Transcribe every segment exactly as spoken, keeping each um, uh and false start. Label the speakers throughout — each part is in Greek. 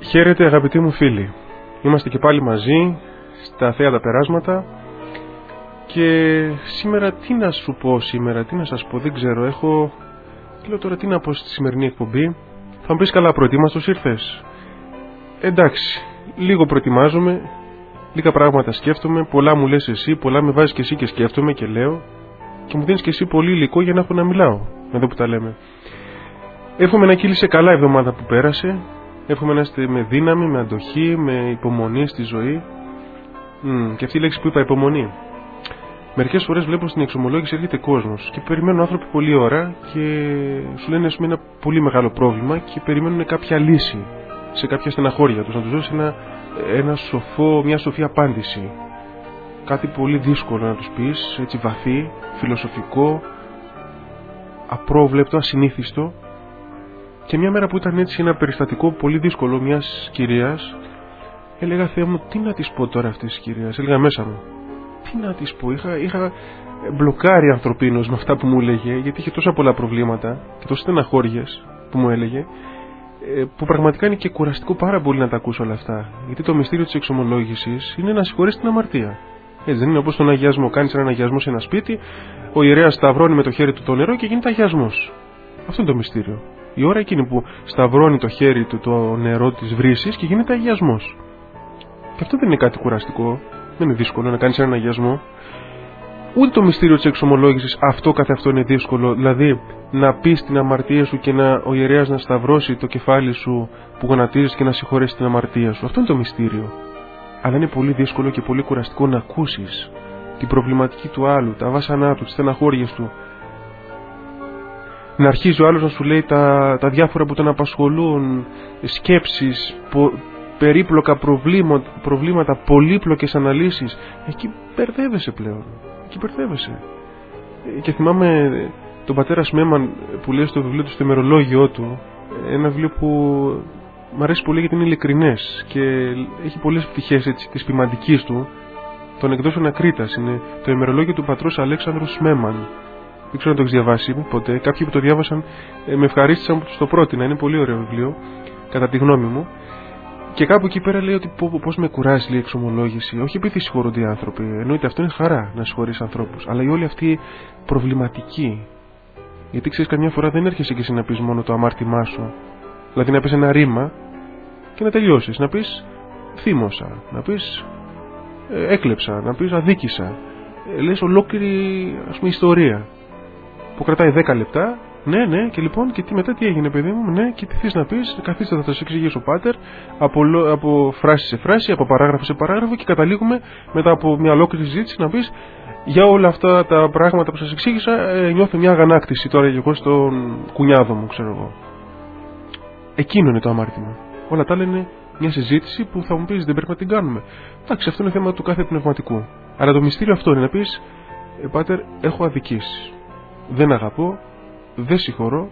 Speaker 1: Χαίρετε αγαπητοί μου φίλοι. Είμαστε και πάλι μαζί στα θέατα περάσματα. Και σήμερα τι να σου πω σήμερα, τι να σας πω, δεν ξέρω. Έχω, λέω τώρα τι να πω στη σημερινή εκπομπή. Θα μου πεις καλά, προετοίμαστος ήρθες? Εντάξει, λίγο προετοιμάζομαι, λίγα πράγματα σκέφτομαι, πολλά μου λες εσύ, πολλά με βάζεις και εσύ και σκέφτομαι και λέω. Και μου δίνεις και εσύ πολύ υλικό για να έχω να μιλάω, εδώ που τα λέμε. Εύχομαι να κύλησε καλά η εβδομάδα που πέρασε. Εύχομαι να είστε με δύναμη, με αντοχή, με υπομονή στη ζωή. Mm, και αυτή η λέξη που είπα, υπομονή. Μερικές φορές βλέπω στην εξομολόγηση έρχεται κόσμος και περιμένουν άνθρωποι πολλή ώρα και σου λένε, ας πούμε, ένα πολύ μεγάλο πρόβλημα και περιμένουν κάποια λύση σε κάποια στεναχώρια τους, να τους δώσει ένα, ένα σοφό, μια σοφή απάντηση. Κάτι πολύ δύσκολο να τους πεις, έτσι βαθύ, φιλοσοφικό, απρόβλεπτο, ασυνήθιστο. Και μια μέρα που ήταν έτσι ένα περιστατικό πολύ δύσκολο μιας κυρίας, έλεγα, Θεέ μου, τι να της πω τώρα αυτής της κυρίας, έλεγα μέσα μου. Τι να της πω, είχα, είχα μπλοκάρει ανθρωπίνως με αυτά που μου έλεγε, γιατί είχε τόσα πολλά προβλήματα και τόσες στεναχώριες που μου έλεγε, που πραγματικά είναι και κουραστικό πάρα πολύ να τα ακούσω όλα αυτά. Γιατί το μυστήριο της εξομολόγησης είναι να συγχωρείς την αμαρτία. Έτσι δεν είναι? Όπως τον αγιασμό. Κάνεις έναν αγιασμό σε ένα σπίτι, ο ιερέας σταυρώνει με το χέρι του το νερό και γίνεται αγιασμός. Αυτό είναι το μυστήριο. Η ώρα εκείνη που σταυρώνει το χέρι του το νερό της βρύσης και γίνεται αγιασμός. Και αυτό δεν είναι κάτι κουραστικό. Δεν είναι δύσκολο να κάνεις έναν αγιασμό. Ούτε το μυστήριο της εξομολόγησης αυτό καθ' αυτό είναι δύσκολο. Δηλαδή να πεις την αμαρτία σου και να, ο ιερέας να σταυρώσει το κεφάλι σου που γονατίζεις και να συγχωρέσει την αμαρτία σου. Αυτό είναι το μυστήριο. Αλλά είναι πολύ δύσκολο και πολύ κουραστικό να ακούσεις την προβληματική του άλλου, τα βάσανά του, τις στεναχώριες του. Να αρχίζει ο άλλος να σου λέει τα, τα διάφορα που τον απασχολούν, σκέψεις, πο, περίπλοκα προβλήματα, προβλήματα, πολύπλοκες αναλύσεις. Εκεί μπερδεύεσαι πλέον. Εκεί μπερδεύεσαι. Και θυμάμαι τον πατέρα Σμέμαν που λέει στο βιβλίο του, στο ημερολόγιο του, ένα βιβλίο που μου αρέσει πολύ γιατί είναι ειλικρινές και έχει πολλές πτυχές έτσι, της ποιμαντικής του. Τον εκδόσεων Ακρίτας είναι το ημερολόγιο του πατρός Αλέξανδρου Σμέμαν. Δεν ξέρω αν το έχεις διαβάσει ποτέ. Κάποιοι που το διάβασαν ε, με ευχαρίστησαν που τους το πρότεινα. Είναι πολύ ωραίο βιβλίο, κατά τη γνώμη μου. Και κάπου εκεί πέρα λέει ότι πώς με κουράζει, λέει, η εξομολόγηση. Όχι επειδή συγχωρούνται οι άνθρωποι. Εννοείται αυτό είναι χαρά να συγχωρείς ανθρώπους. Αλλά η όλη αυτή προβληματική. Γιατί ξέρεις, καμιά φορά δεν έρχεσαι και εσύ να πεις μόνο το αμάρτημά σου. Δηλαδή να πεις ένα ρήμα και να τελειώσεις. Να πεις θύμωσα. Να πεις ε, έκλεψα. Να πεις αδίκησα. Ε, λες ολόκληρη, ας πούμε, ιστορία που κρατάει δέκα λεπτά. Ναι, ναι, και λοιπόν, και τι μετά τι έγινε, παιδί μου, ναι, και τι θες να πεις, καθίστε θα σας εξηγήσω ο πάτερ, από, από φράση σε φράση, από παράγραφο σε παράγραφο και καταλήγουμε μετά από μια ολόκληρη συζήτηση να πεις για όλα αυτά τα πράγματα που σας εξήγησα, ε, νιώθω μια αγανάκτηση τώρα και εγώ στον κουνιάδο μου, ξέρω εγώ. Εκείνο είναι το αμάρτημα. Όλα τα άλλα είναι μια συζήτηση που θα μου πεις δεν πρέπει να την κάνουμε. Εντάξει, αυτό είναι θέμα του κάθε πνευματικού. Αλλά το μυστήριο αυτό είναι να πεις, ε, πάτερ, έχω αδικήσει. Δεν αγαπώ. Δεν συγχωρώ,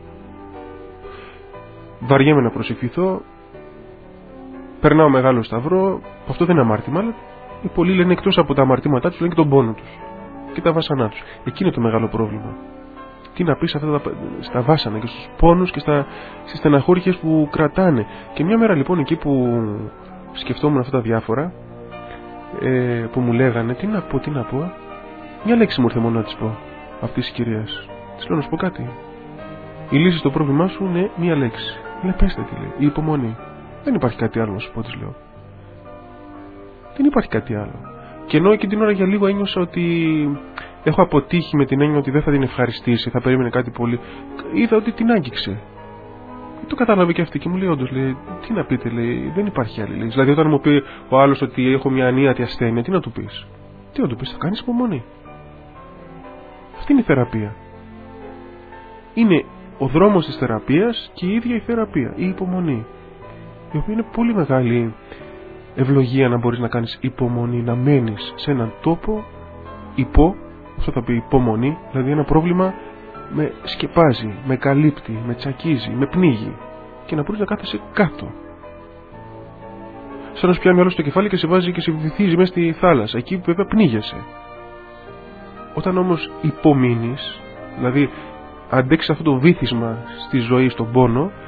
Speaker 1: βαριέμαι να προσευχηθώ, περνάω μεγάλο σταυρό. Αυτό δεν είναι αμάρτημα, αλλά οι πολλοί λένε εκτός από τα αμαρτήματά τους λένε και τον πόνο τους και τα βάσανά τους. Εκεί είναι το μεγάλο πρόβλημα. Τι να πεις αυτά τα, στα βάσανα και στους πόνους και στα, στις στεναχώριες που κρατάνε. Και μια μέρα λοιπόν εκεί που σκεφτόμουν αυτά τα διάφορα ε, που μου λέγανε τι να πω, τι να πω, μια λέξη μου ήρθε μόνο να της πω αυτής της κυρίας. Της λέω να σου πω κάτι. Η λύση στο πρόβλημά σου είναι μία λέξη. Λέει πέστε τι λέει. Η υπομονή. Δεν υπάρχει κάτι άλλο να σου πω, της λέω. Δεν υπάρχει κάτι άλλο. Και ενώ εκείνη την ώρα για λίγο ένιωσα ότι έχω αποτύχει με την έννοια ότι δεν θα την ευχαριστήσει, θα περίμενε κάτι πολύ. Είδα ότι την άγγιξε. Το κατάλαβε και αυτή και μου λέει όντως, λέει, τι να πείτε, λέει, δεν υπάρχει άλλη λύση. Δηλαδή όταν μου πει ο άλλος ότι έχω μια ανίατη ασθένεια, τι να του πεις. Τι να του πεις, θα κάνεις υπομονή. Αυτή είναι η θεραπεία. Είναι ο δρόμος της θεραπείας και η ίδια η θεραπεία, η υπομονή, η οποία είναι πολύ μεγάλη ευλογία να μπορείς να κάνεις υπομονή, να μένεις σε έναν τόπο υπό, αυτό θα πει υπομονή, δηλαδή ένα πρόβλημα με σκεπάζει, με καλύπτει, με τσακίζει, με πνίγει και να μπορείς να κάθεσαι κάτω. Σαν να σου πιάνει άλλο στο κεφάλι και σε βάζει και σε βυθίζει μέσα στη θάλασσα, εκεί που βέβαια πνίγεσαι. Όταν όμως υπομείνεις, δηλαδή αντέξεις αυτό το βύθισμα στη ζωή, στον πόνο,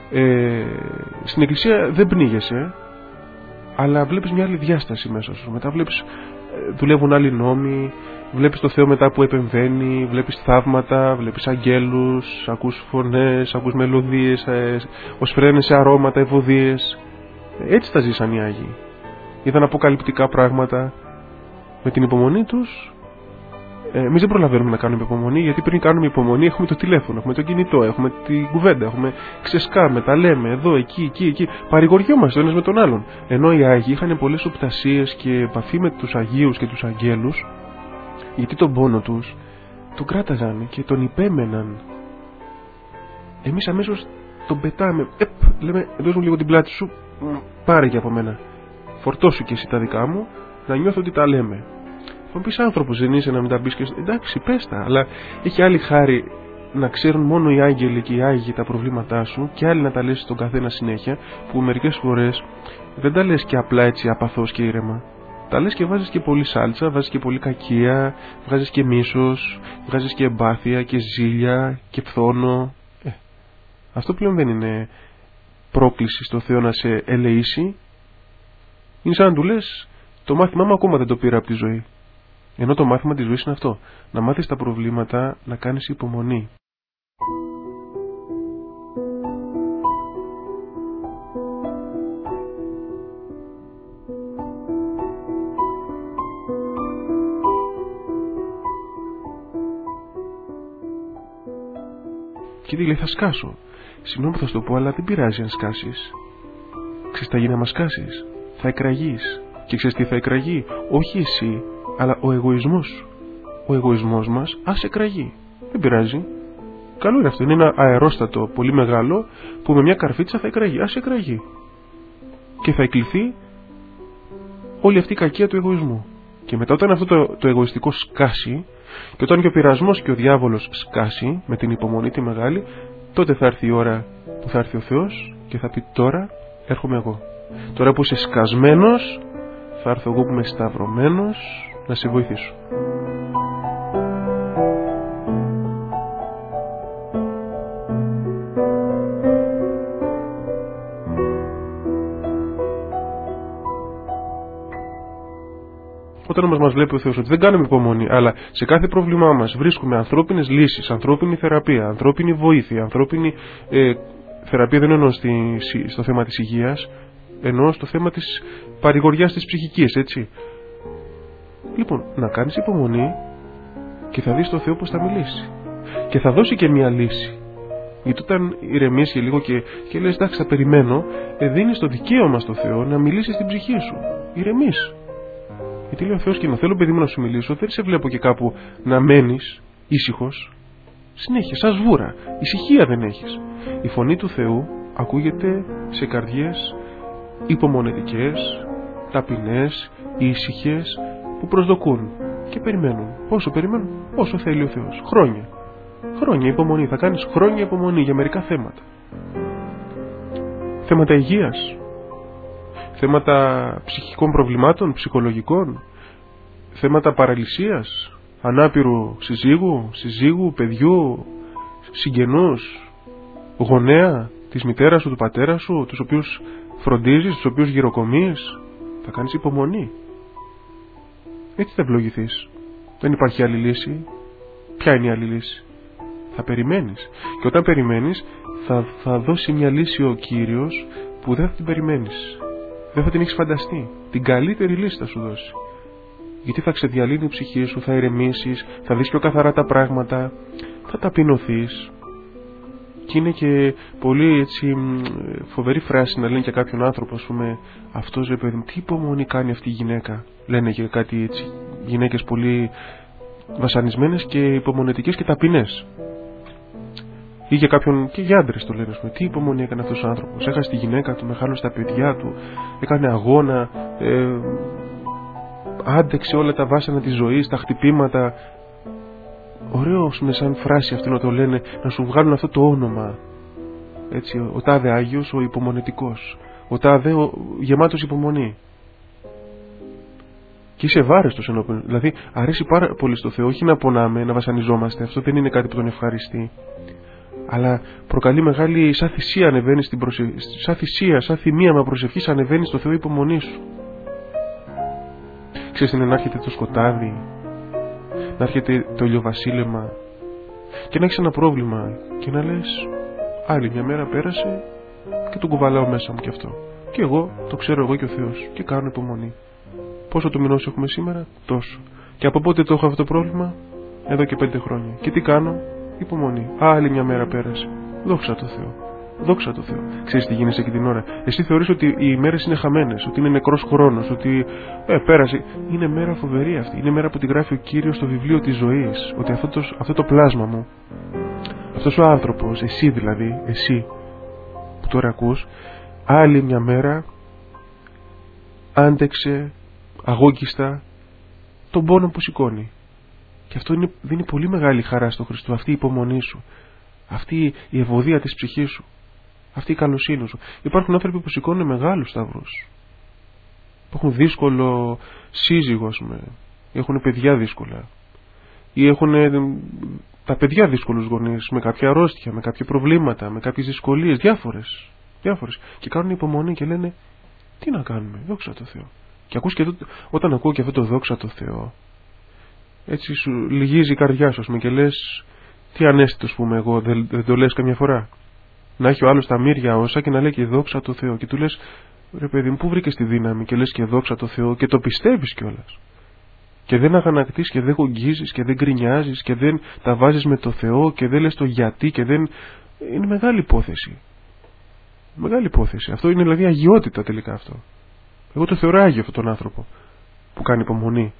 Speaker 1: Ε, στην εκκλησία δεν πνίγεσαι, αλλά βλέπεις μια άλλη διάσταση μέσα σου. Μετά βλέπεις, ε, δουλεύουν άλλοι νόμοι, βλέπεις το Θεό μετά που επεμβαίνει, βλέπεις θαύματα, βλέπεις αγγέλους, ακούς φωνές, ακούς μελωδίες, ε, οσφραίνεσαι αρώματα, ευωδίες. Έτσι τα ζήσαν οι Άγιοι. Είδαν αποκαλυπτικά πράγματα. Με την υπομονή τους, ε, εμείς δεν προλαβαίνουμε να κάνουμε υπομονή, γιατί πριν κάνουμε υπομονή έχουμε το τηλέφωνο, έχουμε το κινητό, έχουμε την κουβέντα, έχουμε ξεσκάμε, τα λέμε εδώ, εκεί, εκεί, εκεί. Παρηγοριόμαστε ο ένας με τον άλλον. Ενώ οι Άγιοι είχαν πολλές οπτασίες και επαφή με τους Αγίους και τους Αγγέλους, γιατί τον πόνο τους τον κράταζαν και τον υπέμεναν. Εμείς αμέσως τον πετάμε. Επ, λέμε, δώσ' μου λίγο την πλάτη σου, πάρε και από μένα. Φορτώσου και εσύ τα δικά μου, να νιώθω ότι τα λέμε. Θα μου πεις, άνθρωπος δεν είσαι να μην τα πεις και... Εντάξει, πες τα, αλλά έχει άλλη χάρη να ξέρουν μόνο οι άγγελοι και οι άγιοι τα προβλήματά σου και άλλοι να τα λες στον καθένα συνέχεια, που μερικές φορές δεν τα λες και απλά έτσι απαθώς και ήρεμα. Τα λες και βάζεις και πολύ σάλτσα, βάζεις και πολύ κακία, βγάζεις και μίσος, βγάζεις και εμπάθεια και ζήλια και φθόνο. Ε, αυτό πλέον δεν είναι πρόκληση στο Θεό να σε ελεήσει. Είναι σαν να του λες, το μάθημά μου ακόμα δεν το πήρα από τη ζωή. Ενώ το μάθημα της ζωής είναι αυτό. Να μάθεις τα προβλήματα, να κάνεις υπομονή. Και τι λέει, θα σκάσω. Συγγνώμη που θα σου το πω, αλλά δεν πειράζει αν σκάσεις. Ξέρεις τι θα γίνει άμα σκάσεις? Θα εκραγείς. Και ξέρεις τι θα εκραγεί? Όχι εσύ, αλλά ο εγωισμός. Ο εγωισμός μας ας εκραγεί. Δεν πειράζει. Καλό είναι αυτό. Είναι ένα αερόστατο πολύ μεγάλο που με μια καρφίτσα θα εκραγεί. Ας εκραγεί. Και θα εκλειθεί όλη αυτή η κακία του εγωισμού. Και μετά, όταν αυτό το, το εγωιστικό σκάσει, και όταν και ο πειρασμός και ο διάβολος σκάσει με την υπομονή τη μεγάλη, τότε θα έρθει η ώρα που θα έρθει ο Θεός και θα πει, τώρα έρχομαι εγώ. Τώρα που είσαι σκασμένος, θα έρθω εγώ που είμαι σταυρωμένος να σε βοηθήσω. Όταν όμως μας βλέπει ο Θεός ότι δεν κάνουμε υπομονή, αλλά σε κάθε πρόβλημά μας βρίσκουμε ανθρώπινες λύσεις, ανθρώπινη θεραπεία, ανθρώπινη βοήθεια, ανθρώπινη ε, θεραπεία, δεν εννοώ στη, στο θέμα της υγείας, εννοώ στο θέμα της παρηγοριάς της ψυχικής, έτσι. Λοιπόν, να κάνεις υπομονή και θα δεις το Θεό πως θα μιλήσει. Και θα δώσει και μια λύση. Γιατί όταν ηρεμείς και λίγο και, και λες, εντάξει, θα περιμένω, ε, δίνεις το δικαίωμα στο Θεό να μιλήσει στην ψυχή σου. Ηρεμείς. Γιατί λέει ο Θεός, και να θέλω, παιδί μου, να σου μιλήσω, δεν σε βλέπω και κάπου να μένεις ήσυχος. Συνέχεια, σαν σβούρα. Ησυχία δεν έχεις. Η φωνή του Θεού ακούγεται σε καρδιές υπομονετικές, ταπεινές, ήσυχες, που προσδοκούν και περιμένουν. Πόσο περιμένουν? Όσο θέλει ο Θεός. Χρόνια. Χρόνια υπομονή. Θα κάνεις χρόνια υπομονή για μερικά θέματα. Θέματα υγείας. Θέματα ψυχικών προβλημάτων, ψυχολογικών. Θέματα παραλυσίας, ανάπηρου συζύγου, συζύγου, παιδιού, συγγενούς, γονέα της μητέρας σου, του πατέρα σου, τους οποίους φροντίζεις, τους οποίους γυροκομείς. Θα κάνεις υπομονή. Έτσι θα ευλογηθείς. Δεν υπάρχει άλλη λύση. Ποια είναι η άλλη λύση? Θα περιμένεις. Και όταν περιμένεις, θα, θα δώσει μια λύση ο Κύριος που δεν θα την περιμένεις. Δεν θα την έχεις φανταστεί. Την καλύτερη λύση θα σου δώσει. Γιατί θα ξεδιαλύνει η ψυχή σου, θα ηρεμήσεις, θα δεις πιο καθαρά τα πράγματα, θα ταπεινωθείς. Και είναι και πολύ έτσι φοβερή φράση να λένε και κάποιον άνθρωπο, ας πούμε, αυτός, ρε παιδί μου, τι υπομονή κάνει αυτή η γυναίκα. Λένε και κάτι έτσι, γυναίκες πολύ βασανισμένες και υπομονετικές και ταπεινές. Ή για κάποιον, και για άντρες το λένε, ας πούμε, τι υπομονή έκανε αυτός ο άνθρωπος. Έχασε τη γυναίκα του, μεγάλωσε τα παιδιά του, έκανε αγώνα, ε, άντεξε όλα τα βάσανα της ζωής, τα χτυπήματα. Ωραίο με σαν φράση αυτό να το λένε, να σου βγάλουν αυτό το όνομα. Έτσι, ο τάδε Άγιος, ο υπομονετικός. Ο τάδε ο γεμάτος υπομονή. Και είσαι ευάρεστος ενώπιον. Δηλαδή, αρέσει πάρα πολύ στο Θεό, όχι να πονάμε, να βασανιζόμαστε. Αυτό δεν είναι κάτι που τον ευχαριστεί. Αλλά προκαλεί μεγάλη, σαν θυσία ανεβαίνει στην προσε... σαν θυσία, σαν θυμίαμα προσευχής ανεβαίνει στο Θεό η υπομονή σου. Ξέρεις, είναι να έρχεται το σκοτάδι, να έρχεται το ηλιοβασίλεμα και να έχεις ένα πρόβλημα και να λες άλλη μια μέρα πέρασε και τον κουβαλάω μέσα μου κι αυτό. Και εγώ το ξέρω εγώ και ο Θεός και κάνω υπομονή. Πόσο του μηνός έχουμε σήμερα? Τόσο. Και από πότε το έχω αυτό το πρόβλημα? Εδώ και πέντε χρόνια. Και τι κάνω? Υπομονή. Άλλη μια μέρα πέρασε. Δόξα τω Θεώ. Δόξα τω Θεώ. Ξέρεις τι γίνεσαι και την ώρα? Εσύ θεωρείς ότι οι ημέρες είναι χαμένες, ότι είναι νεκρός χρόνος, ότι ε, πέρασε. Είναι μέρα φοβερή αυτή. Είναι μέρα που τη γράφει ο Κύριος στο βιβλίο της ζωής. Ότι αυτό το, αυτό το πλάσμα μου, αυτός ο άνθρωπος, εσύ δηλαδή, εσύ που τώρα ακούς, άλλη μια μέρα άντεξε αγώγιστα τον πόνο που σηκώνει. Και αυτό είναι, δίνει πολύ μεγάλη χαρά στο Χριστό. Αυτή η υπομονή σου, αυτή η ευωδία της ψυχής σου, αυτή η καλοσύνη σου. Υπάρχουν άνθρωποι που σηκώνουν μεγάλους σταυρούς, που έχουν δύσκολο σύζυγο, ας πούμε, έχουν παιδιά δύσκολα, ή έχουν τα παιδιά δύσκολους γονείς, με κάποια αρρώστια, με κάποια προβλήματα, με κάποιες δυσκολίες, διάφορες, διάφορες. Και κάνουν υπομονή και λένε τι να κάνουμε, δόξα τω Θεώ. Και ακούς και το, όταν ακούω και αυτό το δόξα τω Θεώ, έτσι σου λυγίζει η καρδιά σου, ας πούμε, και λες τι ανέστητος που είμαι εγώ, δεν, δεν το λες καμιά φορά? Να έχει ο άλλος τα μύρια όσα και να λέει και δόξα τω Θεώ, και του λες ρε παιδί μου, πού βρήκες τη δύναμη? Και λες και δόξα τω Θεώ, και το πιστεύεις κιόλας. Και δεν αγανακτείς και δεν γογγίζεις και δεν γκρινιάζεις και δεν τα βάζεις με το Θεό και δεν λες το γιατί και δεν... Είναι μεγάλη υπόθεση. Μεγάλη υπόθεση. Αυτό είναι δηλαδή αγιότητα τελικά αυτό. Εγώ το θεωρώ άγιο αυτόν τον άνθρωπο που κάνει υπομονή.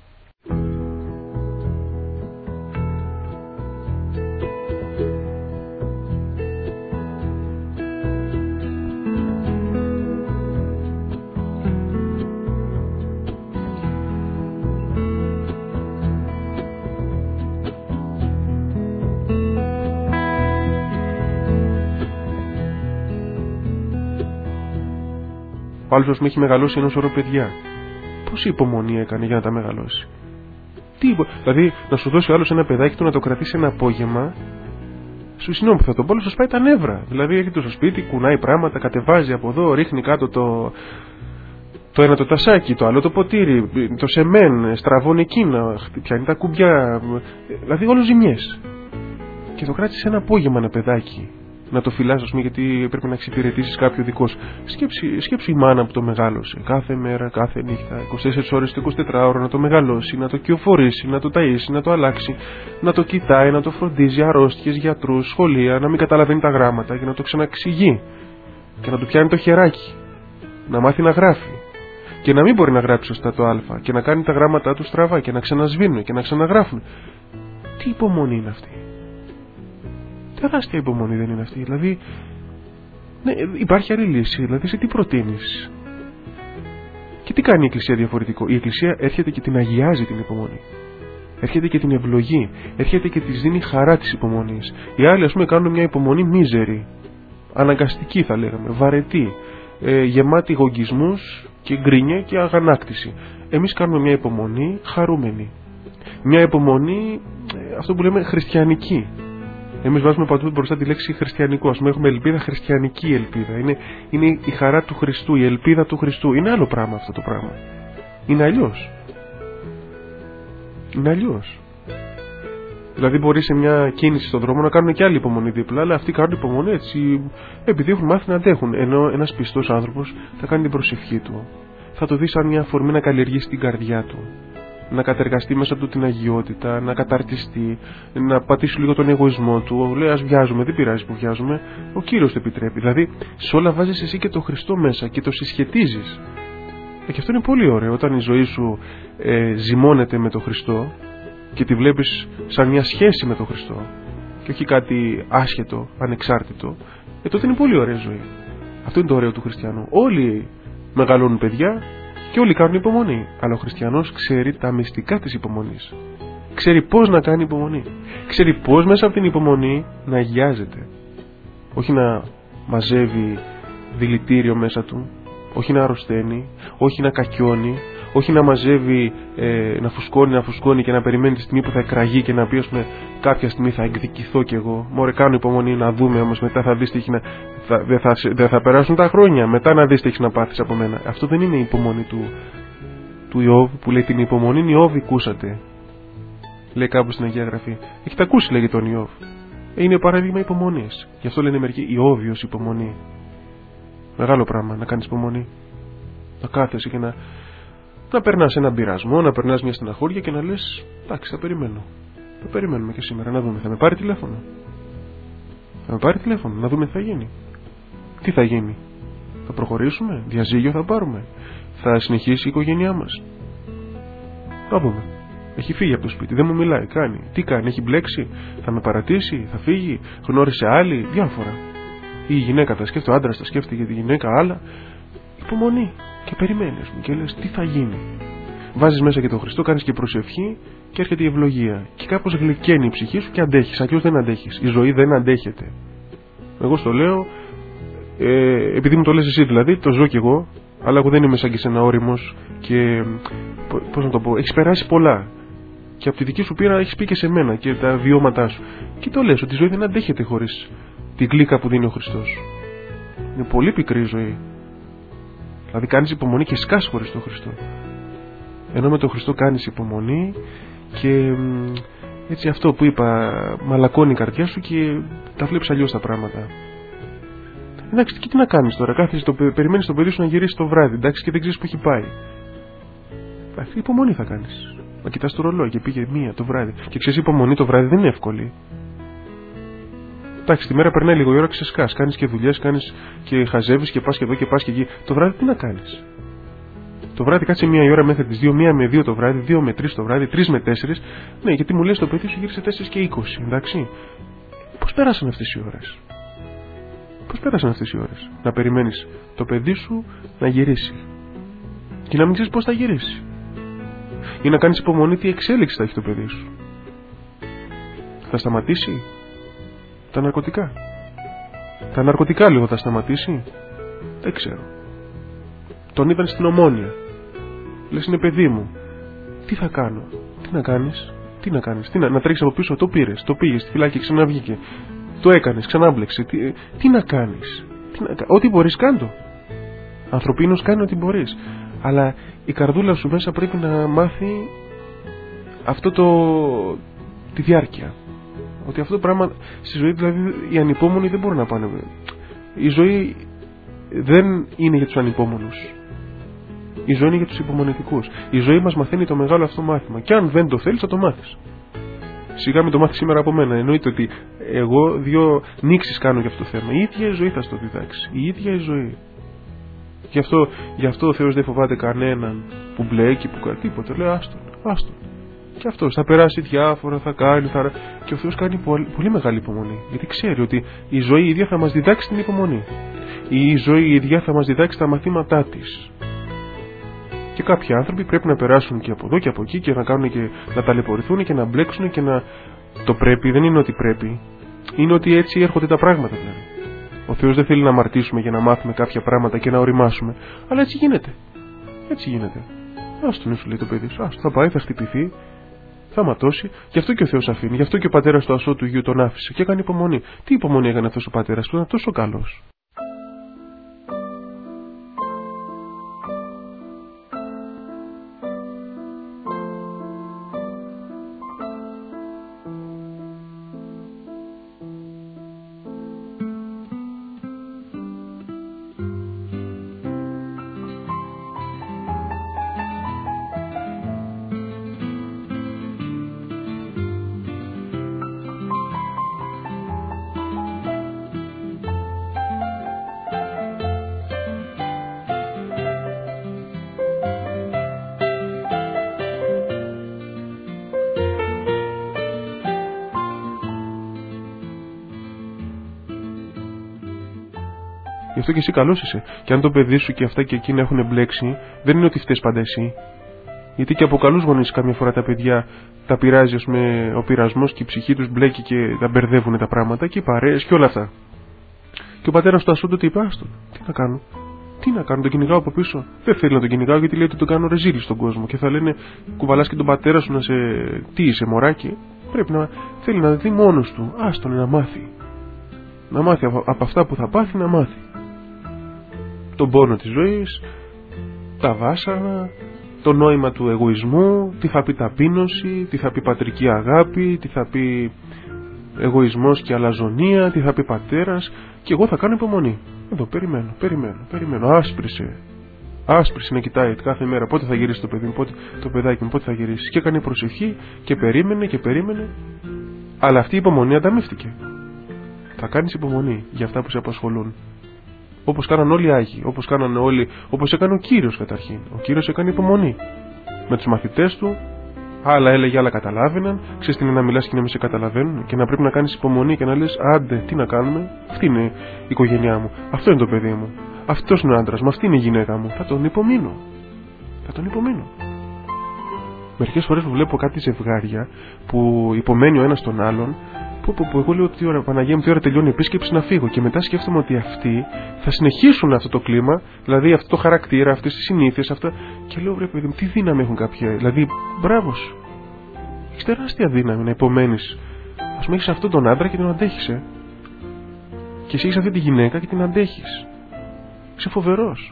Speaker 1: Ο άλλος, ας πούμε, έχει μεγαλώσει ένα σωρό παιδιά. Πόση υπομονή έκανε για να τα μεγαλώσει? Τι υπο... Δηλαδή, να σου δώσει ο άλλος ένα παιδάκι του να το κρατήσει ένα απόγευμα, σου συγγνώμη που θα τον πω, σου σπάει τα νεύρα. Δηλαδή, έρχεται στο σπίτι, κουνάει πράγματα, κατεβάζει από εδώ, ρίχνει κάτω το, το ένα το τασάκι, το άλλο το ποτήρι, το σεμέν, στραβώνει εκείνα, πιάνει τα κουμπιά. Δηλαδή, όλο ζημιές. Και το κράτησε ένα απόγευμα ένα παιδάκι. Να το φυλάς, ας πούμε, γιατί πρέπει να εξυπηρετήσεις κάποιο δικό σου. Σκέψη, σκέψη η μάνα που το μεγάλωσε. Κάθε μέρα, κάθε νύχτα, είκοσι τέσσερις ώρες το εικοσιτετράωρο να το μεγαλώσει, να το κυοφορήσει, να το ταΐσει, να το αλλάξει, να το κοιτάει, να το φροντίζει, αρρώστιες, γιατρούς, σχολεία, να μην καταλαβαίνει τα γράμματα και να το ξαναξηγεί. Και να του πιάνει το χεράκι. Να μάθει να γράφει. Και να μην μπορεί να γράψει σωστά το Α. Και να κάνει τα γράμματά του στραβά και να ξανασβήνουν και να ξαναγράφουν. Τι υπομονή είναι αυτή? Τεράστια υπομονή δεν είναι αυτή? Δηλαδή, ναι, υπάρχει άλλη λύση. Δηλαδή, σε τι προτείνεις? Και τι κάνει η Εκκλησία διαφορετικό? Η Εκκλησία έρχεται και την αγιάζει την υπομονή. Έρχεται και την ευλογεί. Έρχεται και της δίνει χαρά της υπομονής. Οι άλλοι, ας πούμε, κάνουν μια υπομονή μίζερη, αναγκαστική θα λέγαμε, βαρετή, ε, γεμάτη γογγισμούς και γκρίνια και αγανάκτηση. Εμείς κάνουμε μια υπομονή χαρούμενη. Μια υπομονή, ε, αυτό που λέμε, χριστιανική. Εμείς βάζουμε παντού μπροστά τη λέξη χριστιανικό. Ας πούμε, έχουμε ελπίδα, χριστιανική ελπίδα. Είναι, είναι η χαρά του Χριστού, η ελπίδα του Χριστού. Είναι άλλο πράγμα αυτό το πράγμα. Είναι αλλιώς. Είναι αλλιώς. Δηλαδή, μπορεί σε μια κίνηση στον δρόμο να κάνουν και άλλη υπομονή δίπλα, αλλά αυτοί κάνουν υπομονή έτσι, επειδή έχουν μάθει να αντέχουν. Ενώ ένας πιστός άνθρωπος θα κάνει την προσευχή του. Θα το δει σαν μια αφορμή να καλλιεργήσει την καρδιά του. Να κατεργαστεί μέσα του την αγιότητα, να καταρτιστεί, να πατήσει λίγο τον εγωισμό του. Λέει, ας βιάζουμε, δεν πειράζει που βιάζουμε. Ο Κύριος το επιτρέπει. Δηλαδή, σε όλα βάζεις εσύ και το Χριστό μέσα και το συσχετίζεις. Ε, και αυτό είναι πολύ ωραίο. Όταν η ζωή σου ε, ζυμώνεται με τον Χριστό και τη βλέπεις σαν μια σχέση με τον Χριστό και όχι κάτι άσχετο, ανεξάρτητο, ε, τότε είναι πολύ ωραία ζωή. Αυτό είναι το ωραίο του χριστιανού. Όλοι μεγαλώνουν παιδιά και όλοι κάνουν υπομονή. Αλλά ο χριστιανός ξέρει τα μυστικά της υπομονής. Ξέρει πώς να κάνει υπομονή. Ξέρει πώς μέσα από την υπομονή να αγιάζεται. Όχι να μαζεύει δηλητήριο μέσα του. Όχι να αρρωσταίνει. Όχι να κακιώνει. Όχι να μαζεύει, ε, να φουσκώνει, να φουσκώνει και να περιμένει τη στιγμή που θα εκραγεί και να πει, ας πούμε, κάποια στιγμή θα εκδικηθώ κι εγώ. Μωρέ, κάνω υπομονή να δούμε, όμως μετά θα δεις τι έχει να. Θα, δεν, θα, δεν θα περάσουν τα χρόνια, μετά να δεις τι έχει να πάθεις από μένα. Αυτό δεν είναι η υπομονή του, του Ιώβ που λέει την υπομονή είναι Ιώβ, ακούσατε. Λέει κάπου στην Αγία Γραφή. Έχετε ακούσει, λέγει τον Ιώβ. Είναι παράδειγμα υπομονής. Γι' αυτό λένε μερικοί Ιώβιος υπομονή. Μεγάλο πράγμα να κάνεις υπομονή. Να κάθεσαι και να, να περνάς έναν πειρασμό, να περνάς μια στεναχώρια και να λες εντάξει, θα περιμένω. Θα περιμένουμε και σήμερα να δούμε. Θα με πάρει τηλέφωνο. Θα με πάρει τηλέφωνο να δούμε τι θα γίνει. Τι θα γίνει. Θα προχωρήσουμε. Διαζύγιο θα πάρουμε. Θα συνεχίσει η οικογένειά μας. Θα δούμε. Έχει φύγει από το σπίτι, δεν μου μιλάει, κάνει. Τι κάνει, έχει μπλέξει, θα με παρατήσει, θα φύγει, γνώρισε άλλη, διάφορα. Ή η γυναίκα τα σκέφτεται, ο άντρας τα σκέφτεται για τη γυναίκα, άλλα. Υπομονή και περιμένεις και λες τι θα γίνει. Βάζεις μέσα και τον Χριστό, κάνεις και προσευχή και έρχεται η ευλογία. Και κάπως γλυκαίνει η ψυχή σου και αντέχεις. Αλλιώς δεν αντέχεις. Η ζωή δεν αντέχεται. Εγώ στο λέω, ε, επειδή μου το λες εσύ δηλαδή, το ζω κι εγώ, αλλά εγώ δεν είμαι σαν και σένα όριμος και. Πώς να το πω, έχεις περάσει πολλά. Και από τη δική σου πείρα έχεις πει και σε μένα και τα βιώματά σου. Και το λες ότι η ζωή δεν αντέχεται χωρίς την γλύκα που δίνει ο Χριστός. Είναι πολύ πικρή η ζωή. Δηλαδή κάνεις υπομονή και σκάς χωρίς τον Χριστό. Ενώ με τον Χριστό κάνεις υπομονή και έτσι αυτό που είπα, μαλακώνει η καρδιά σου και τα βλέπεις αλλιώς τα πράγματα. Εντάξει, και τι να κάνεις τώρα, κάθεσαι, το, περιμένεις το παιδί σου να γυρίσει το βράδυ, εντάξει, και δεν ξέρεις που έχει πάει. Αυτή υπομονή θα κάνεις. Μα κοιτάς το ρολόι και πήγε μία το βράδυ. Και ξέρεις, η υπομονή το βράδυ δεν είναι εύκολη. Εντάξει, τη μέρα περνάει λίγο η ώρα, ξεσκάς. Κάνεις και δουλειές, κάνεις και χαζεύεις και πας και εδώ και πας και εκεί. Το βράδυ τι να κάνεις. Το βράδυ κάτσε μία η ώρα μέχρι τις δύο, μία με δύο το βράδυ, δύο με τρεις το βράδυ, τρεις με τέσσερις. Ναι, γιατί μου λες το παιδί σου γύρισε τέσσερις και είκοσι, εντάξει. Πώς πέρασαν αυτές οι ώρες. Πώς πέρασαν αυτές οι ώρες. Να περιμένεις το παιδί σου να γυρίσει. Και να μην ξέρεις πώς θα γυρίσει. Ή να κάνεις υπομονή τι εξέλιξη θα έχει το παιδί σου. Θα σταματήσει τα ναρκωτικά. Τα ναρκωτικά λίγο θα σταματήσει. Δεν ξέρω. Τον είδαν στην Ομόνια. Λες είναι παιδί μου. Τι θα κάνω. Τι να κάνεις. Τι να κάνεις. Τι να, να τρέξεις από πίσω. Το πήρες. Το πήγες στη φυλάκη, ξαναβγήκε. Το έκανες. Ξανάμπλεξε. Τι, τι να κάνεις. Τι να, ό,τι μπορείς κάντο. Ανθρωπίνος κάνει ό,τι μπορείς. Αλλά η καρδούλα σου μέσα πρέπει να μάθει αυτό το τη διάρκεια. Ότι αυτό το πράγμα στη ζωή, δηλαδή οι ανυπόμονοι δεν μπορούν να πάνε. Η ζωή δεν είναι για τους ανυπόμονους. Η ζωή είναι για τους υπομονετικούς. Η ζωή μας μαθαίνει το μεγάλο αυτό μάθημα. Και αν δεν το θέλεις θα το μάθεις. Σιγά μην το μάθεις σήμερα από μένα. Εννοείται ότι εγώ δύο νήξεις κάνω για αυτό το θέμα. Η ίδια η ζωή θα στο διδάξει. Η ίδια η ζωή. Γι' αυτό, γι' αυτό ο Θεός δεν φοβάται κανέναν που μπλέκει, που κάνει τίποτα. Λέει άστον, άστον. Και αυτός θα περάσει διάφορα, θα κάνει, θα... Και ο Θεός κάνει πολύ, πολύ μεγάλη υπομονή. Γιατί ξέρει ότι η ζωή η ίδια θα μας διδάξει την υπομονή. Η ζωή η ίδια θα μας διδάξει τα μαθήματά της. Και κάποιοι άνθρωποι πρέπει να περάσουν και από εδώ και από εκεί και να κάνουν και να ταλαιπωρηθούν και να μπλέξουν και να. Το πρέπει δεν είναι ότι πρέπει. Είναι ότι έτσι έρχονται τα πράγματα δηλαδή. Ο Θεός δεν θέλει να αμαρτήσουμε για να μάθουμε κάποια πράγματα και να οριμάσουμε. Αλλά έτσι γίνεται. Έτσι γίνεται. Άστον, σου λέει το παιδί σου. Άστον, θα πάει, θα χτυπηθεί, θα ματώσει. Γι' αυτό και ο Θεός αφήνει. Γι' αυτό και ο πατέρας του ασώτου γιου τον άφησε και έκανε υπομονή. Τι υπομονή έκανε αυτός ο πατέρας του, ήταν τόσο καλός. Γι' αυτό και εσύ καλός είσαι. Και αν το παιδί σου και αυτά και εκείνα έχουν μπλέξει, δεν είναι ότι φταίς πάντα εσύ. Γιατί και από καλούς γονείς καμιά φορά τα παιδιά τα πειράζει, ας πούμε, ο πειρασμός και η ψυχή τους μπλέκει και τα μπερδεύουν τα πράγματα και οι παρέες και όλα αυτά. Και ο πατέρας του ασώτου τι είπε, άστον, τι να κάνω. Τι να κάνω, τον κυνηγάω από πίσω? Δεν θέλει να τον κυνηγάω γιατί λέει ότι τον κάνω ρεζίλη στον κόσμο. Και θα λένε, κουβαλάς και τον πατέρα σου να σε. Τι είσαι, μωράκι? Πρέπει να θέλει να δει μόνος του. Άστον να μάθει. Να μάθει από αυτά που θα πάθει, να μάθει. Τον πόνο της ζωής, τα βάσανα, το νόημα του εγωισμού, τι θα πει ταπείνωση, τι θα πει πατρική αγάπη, τι θα πει εγωισμός και αλαζονία, τι θα πει πατέρας. Και εγώ θα κάνω υπομονή. Εδώ περιμένω, περιμένω, περιμένω. Άσπρισε. Άσπρισε να κοιτάει κάθε μέρα πότε θα γυρίσει το παιδί μου, πότε, το παιδάκι μου, πότε θα γυρίσει. Και έκανε προσευχή και περίμενε και περίμενε. Αλλά αυτή η υπομονή ανταμείφθηκε. Θα κάνεις υπομονή για αυτά που σε απασχολούν. Όπως κάναν όλοι οι Άγιοι, όπως κάναν όλοι, όπως έκανε ο Κύριος καταρχήν. Ο Κύριος έκανε υπομονή με τους μαθητές του. Άλλα έλεγε, άλλα καταλάβαιναν. Ξέρεις τι είναι να μιλάς και να μην σε καταλαβαίνουν? Και να πρέπει να κάνεις υπομονή και να λες, άντε, τι να κάνουμε? Αυτή είναι η οικογένειά μου. Αυτό είναι το παιδί μου. Αυτός είναι ο άντρας μου. Αυτή είναι η γυναίκα μου. Θα τον υπομείνω. Θα τον υπομείνω. Μερικές φορές που βλέπω κάτι ζευγάρια που υπομένει ο ένας τον άλλον, που, που, που εγώ λέω, τι ώρα, Παναγία μου, τι ώρα τελειώνει η επίσκεψη να φύγω. Και μετά σκέφτομαι ότι αυτοί θα συνεχίσουν αυτό το κλίμα, δηλαδή αυτό το χαρακτήρα, αυτές τις συνήθειες, αυτά. Και λέω, βρε παιδί μου, τι δύναμη έχουν κάποια. Δηλαδή, μπράβο σου. Έχεις τεράστια δύναμη να υπομένεις. Ας πούμε, έχεις αυτόν τον άντρα και τον αντέχεις, ε. Και εσύ έχεις αυτή τη γυναίκα και την αντέχεις. Είσαι φοβερός.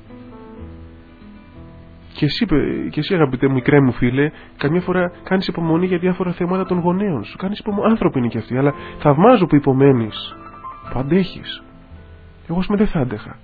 Speaker 1: Και εσύ, και εσύ αγαπητέ μου, μικρέ μου φίλε, καμιά φορά κάνεις υπομονή για διάφορα θέματα των γονέων σου. Κάνεις υπομονή, άνθρωποι είναι και αυτοί, αλλά θαυμάζω που υπομένεις, που αντέχεις. Εγώ πούμε δεν θα άντεχα.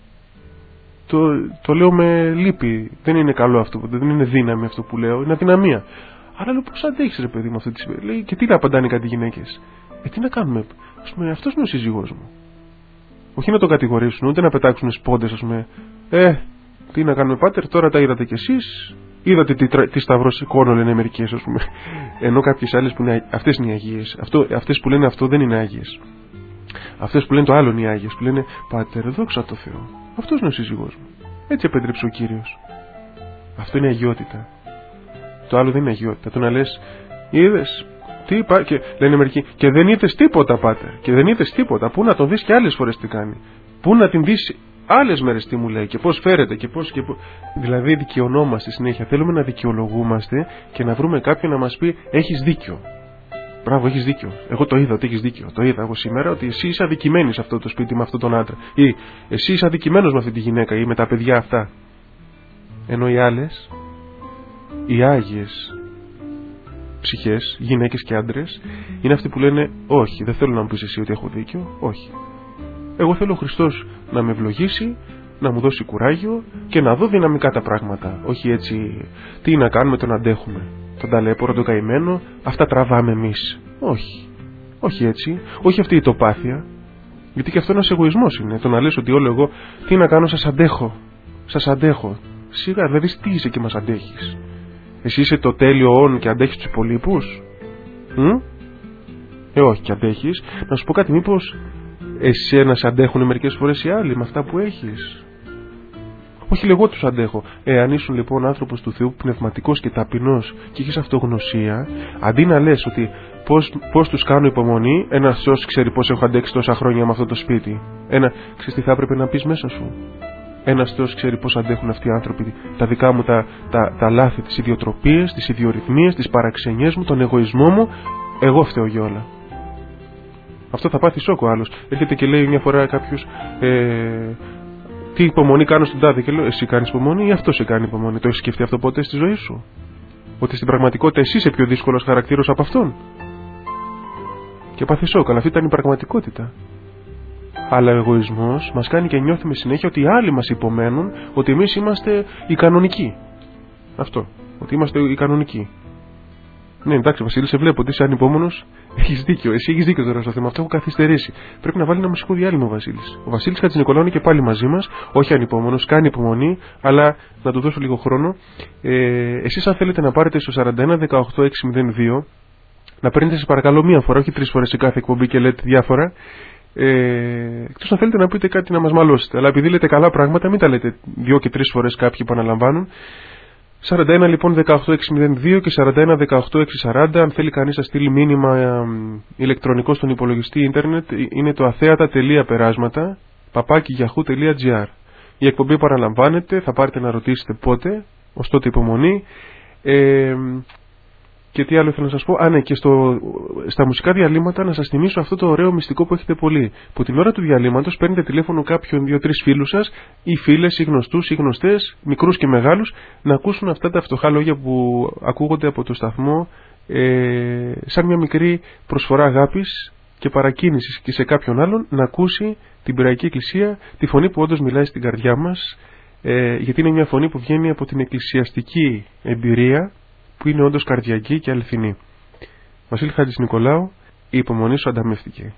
Speaker 1: Το, το λέω με λύπη. Δεν είναι καλό αυτό, δεν είναι δύναμη αυτό που λέω, είναι αδυναμία. Αλλά λέω, πώς αντέχεις ρε παιδί μου αυτή τη συμπεριφορά? Λέει, και τι να απαντάνε κάτι γυναίκες? Ε, τι να κάνουμε, ας πούμε, αυτός είναι ο σύζυγός μου. Όχι να τον κατηγορήσουν, ούτε να πετάξουν σπόντες, ας πούμε. Ε, τι να κάνουμε, πάτερ, τώρα τα είδατε κι εσείς. Είδατε τι, τι σταυρό σηκώνω, λένε μερικές, ας πούμε. Ενώ κάποιες άλλες που είναι, αυτές είναι οι Αγίες. Αυτό, αυτές που λένε αυτό δεν είναι Άγιες. Αυτές που λένε το άλλο είναι οι Άγιες. Που λένε, πάτερ, δόξα τω Θεώ. Αυτός είναι ο σύζυγός μου. Έτσι επέτρεψε ο Κύριος. Αυτό είναι αγιότητα. Το άλλο δεν είναι αγιότητα. Το να λες, είδες, τι είπα, και λένε μερικοί, και δεν είδες τίποτα, πάτερ. Και δεν είδες τίποτα. Πού να τον δεις και άλλες φορές τι κάνει. Πού να την δεις άλλες μέρες τι μου λέει και πώς φέρεται και πώς και πώς. Δηλαδή δικαιωνόμαστε συνέχεια. Θέλουμε να δικαιολογούμαστε και να βρούμε κάποιον να μας πει, έχεις δίκιο. Μπράβο, έχεις δίκιο. Εγώ το είδα ότι έχεις δίκιο. Το είδα εγώ σήμερα ότι εσύ είσαι αδικημένος σε αυτό το σπίτι με αυτόν τον άντρα. Ή εσύ είσαι αδικημένος με αυτή τη γυναίκα ή με τα παιδιά αυτά. Ενώ οι άλλες, οι άγιες ψυχές, γυναίκες και άντρες, είναι αυτοί που λένε, όχι, δεν θέλω να μου πεις εσύ ότι έχω δίκιο. Όχι. Εγώ θέλω ο Χριστός να με ευλογήσει, να μου δώσει κουράγιο και να δω δυναμικά τα πράγματα. Όχι έτσι, τι να κάνουμε, τον αντέχουμε. Τον ταλέπορο, τον καημένο, αυτά τραβάμε εμείς. Όχι. Όχι έτσι. Όχι αυτή η τοπάθεια. Γιατί και αυτό ένας εγωισμός είναι. Το να λες ότι όλο εγώ, τι να κάνω, σας αντέχω. Σας αντέχω. Σιγά, δηλαδή τι είσαι και μας αντέχεις? Εσύ είσαι το τέλειο όν και αντέχεις τους υπολείπους? Μ? Ε, όχι και αντέχεις. Να σου πω κάτι, μήπως εσένα σε αντέχουν μερικές φορές οι άλλοι με αυτά που έχεις? Όχι, εγώ τους αντέχω. Ε, αν ήσουν λοιπόν άνθρωπος του Θεού, πνευματικός και ταπεινός και έχεις αυτογνωσία, αντί να λες ότι πώς, πώς τους κάνω υπομονή, ένας Θεός ξέρει πώς έχω αντέξει τόσα χρόνια με αυτό το σπίτι. Ένα, ξέρεις τι θα έπρεπε να πεις μέσα σου? Ένας Θεός ξέρει πώς αντέχουν αυτοί οι άνθρωποι τα δικά μου τα, τα, τα λάθη, τις ιδιοτροπίες, τις ιδιορυθμίες, τις παραξενιές μου, τον εγωισμό μου. Εγώ φταίω για όλα. Αυτό θα πάθει σοκ ο άλλος. Έρχεται και λέει μια φορά κάποιος, ε, τι υπομονή κάνω στον τάδε, και λέω, εσύ κάνεις υπομονή ή αυτός σε κάνει υπομονή? Το έχεις σκεφτεί αυτό ποτέ στη ζωή σου? Ότι στην πραγματικότητα εσύ είσαι πιο δύσκολος χαρακτήρας από αυτόν? Και πάθει σοκ, αλλά αυτή ήταν η πραγματικότητα. Αλλά ο εγωισμός μας κάνει και νιώθουμε συνέχεια ότι οι άλλοι μας υπομένουν, ότι εμείς είμαστε οι κανονικοί. Αυτό, ότι είμαστε οι κανονικοί. Ναι, εντάξει, Βασίλη, σε βλέπω ότι είσαι ανυπόμονος. Έχεις δίκιο. Εσύ έχεις δίκιο τώρα στο θέμα. Αυτό έχω καθυστερήσει. Πρέπει να βάλει ένα μουσικό διάλειμμα ο Βασίλης. Ο Βασίλης Χατζηνικολάου είναι και πάλι μαζί μας. Όχι ανυπόμονος, κάνει υπομονή, αλλά να του δώσω λίγο χρόνο. Ε, εσείς, αν θέλετε να πάρετε στο σαράντα ένα δεκαοκτώ εξακόσια δύο, να παίρνετε σε παρακαλώ μία φορά, όχι τρεις φορές σε κάθε εκπομπή και λέτε διάφορα. Ε, εκτός αν θέλετε να πείτε κάτι να μας μαλώσετε. Αλλά επειδή λέτε καλά πράγματα, μην τα λέτε δύο και τρεις φορές κάποιοι που αναλαμβάνουν. σαράντα ένα λοιπόν δεκαοκτώ εξακόσια δύο και σαράντα ένα δεκαοκτώ εξακόσια σαράντα. Αν θέλει κανείς να στείλει μήνυμα ε, ηλεκτρονικό στον υπολογιστή ίντερνετ, είναι το αθέατα τελεία περάσματα παπάκι γιαχού τελεία τζι άρ. Η εκπομπή παραλαμβάνεται, θα πάρετε να ρωτήσετε πότε, ως τότε υπομονή. Ε, και τι άλλο ήθελα να σας πω. Α, ναι, και στο, στα μουσικά διαλύματα να σας θυμίσω αυτό το ωραίο μυστικό που έχετε πολύ. Που την ώρα του διαλύματος παίρνετε τηλέφωνο κάποιον δύο-τρεις φίλους σας, ή φίλες, ή γνωστούς, ή γνωστές, μικρούς και μεγάλους, να ακούσουν αυτά τα φτωχά λόγια που ακούγονται από το σταθμό, ε, σαν μια μικρή προσφορά αγάπης και παρακίνησης και σε κάποιον άλλον να ακούσει την Πειραϊκή Εκκλησία, τη φωνή που όντως μιλάει στην καρδιά μας, ε, γιατί είναι μια φωνή που βγαίνει από την εκκλησιαστική εμπειρία, που είναι όντως καρδιακή και αληθινή. Βασίλη Χάτζης Νικολάου, η υπομονή σου ανταμεύτηκε.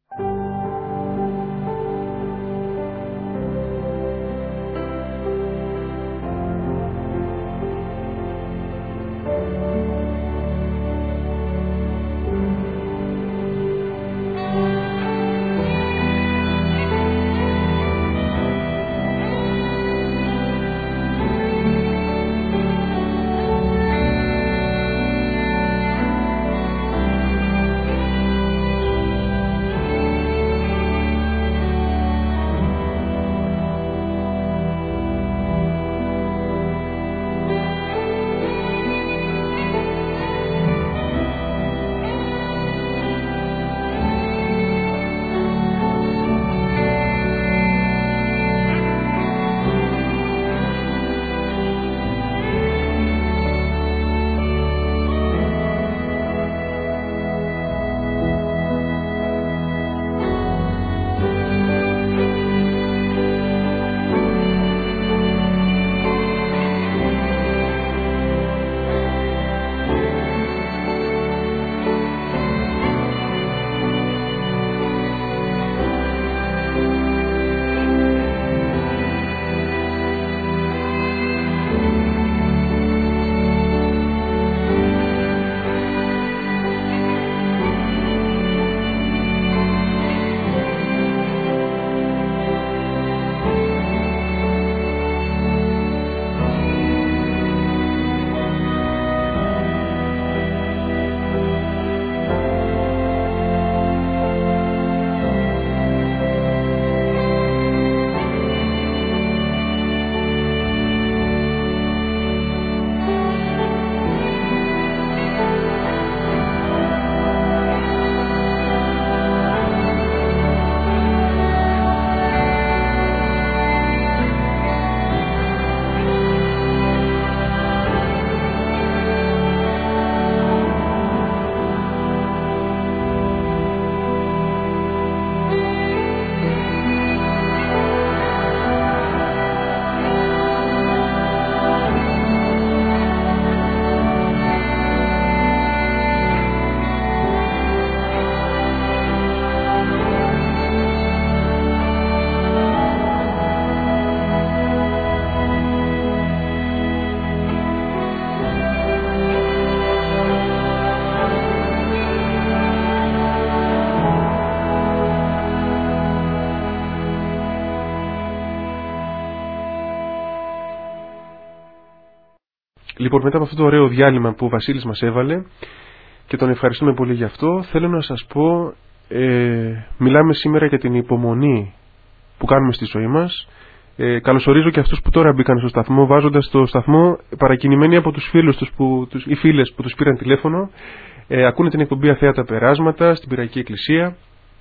Speaker 1: Λοιπόν, μετά από αυτό το ωραίο διάλειμμα που ο Βασίλης μας έβαλε και τον ευχαριστούμε πολύ γι' αυτό, θέλω να σας πω, ε, μιλάμε σήμερα για την υπομονή που κάνουμε στη ζωή μας. Ε, καλωσορίζω και αυτούς που τώρα μπήκαν στο σταθμό, βάζοντας το σταθμό παρακινημένοι από τους φίλους τους που, τους, οι φίλες που τους πήραν τηλέφωνο. Ε, ακούνε την εκπομπή Αθέατα Περάσματα στην Πειραϊκή Εκκλησία.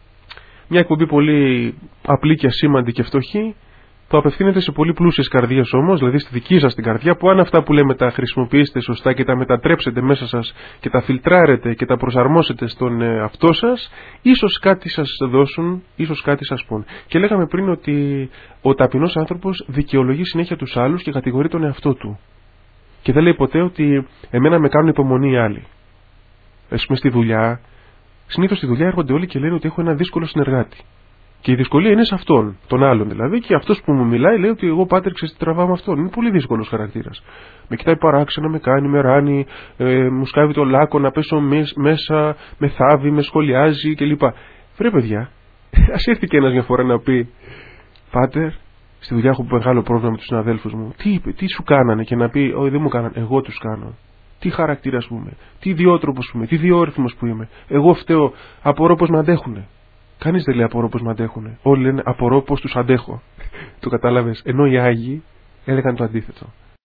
Speaker 1: Μια εκπομπή πολύ απλή και ασήμαντη και φτωχή, που απευθύνεται σε πολύ πλούσιες καρδιές όμως, δηλαδή στη δική σας την καρδιά, που αν αυτά που λέμε τα χρησιμοποιήσετε σωστά και τα μετατρέψετε μέσα σας και τα φιλτράρετε και τα προσαρμόσετε στον εαυτό σας, ίσως κάτι σας δώσουν, ίσως κάτι σας πούν. Και λέγαμε πριν ότι ο ταπεινός άνθρωπος δικαιολογεί συνέχεια τους άλλους και κατηγορεί τον εαυτό του. Και δεν λέει ποτέ ότι εμένα με κάνουν υπομονή οι άλλοι. Ας πούμε στη δουλειά, συνήθως στη δουλειά έρχονται όλοι και λένε ότι έχω ένα δύσκολο συνεργάτη. Και η δυσκολία είναι σε αυτόν, τον άλλον δηλαδή, και αυτός που μου μιλάει λέει ότι εγώ πάτερ ξέρεις τι τραβάω με αυτόν. Είναι πολύ δύσκολος χαρακτήρας. Με κοιτάει παράξενα, με κάνει, με ράνει, ε, μου σκάβει το λάκκο να πέσω μέσα, με θάβει, με σχολιάζει κλπ. Βρε παιδιά, ας έρθει και ένας μια φορά να πει, πάτερ, στη δουλειά έχω μεγάλο πρόβλημα με τους συναδέλφους μου. Τι είπε, τι σου κάνανε, και να πει, όχι δεν μου κάνανε, εγώ τους κάνω. Τι χαρακτήρας που είμαι, τι ιδιότροπος που είμαι, τι διόρυθμος που είμαι. Εγώ φταίω, απορώ πως με αντέχουνε. Κανείς δεν λέει απορώ πως με αντέχουνε. Όλοι λένε απορώ πως τους αντέχω. Το κατάλαβες? Ενώ οι Άγιοι έλεγαν το αντίθετο.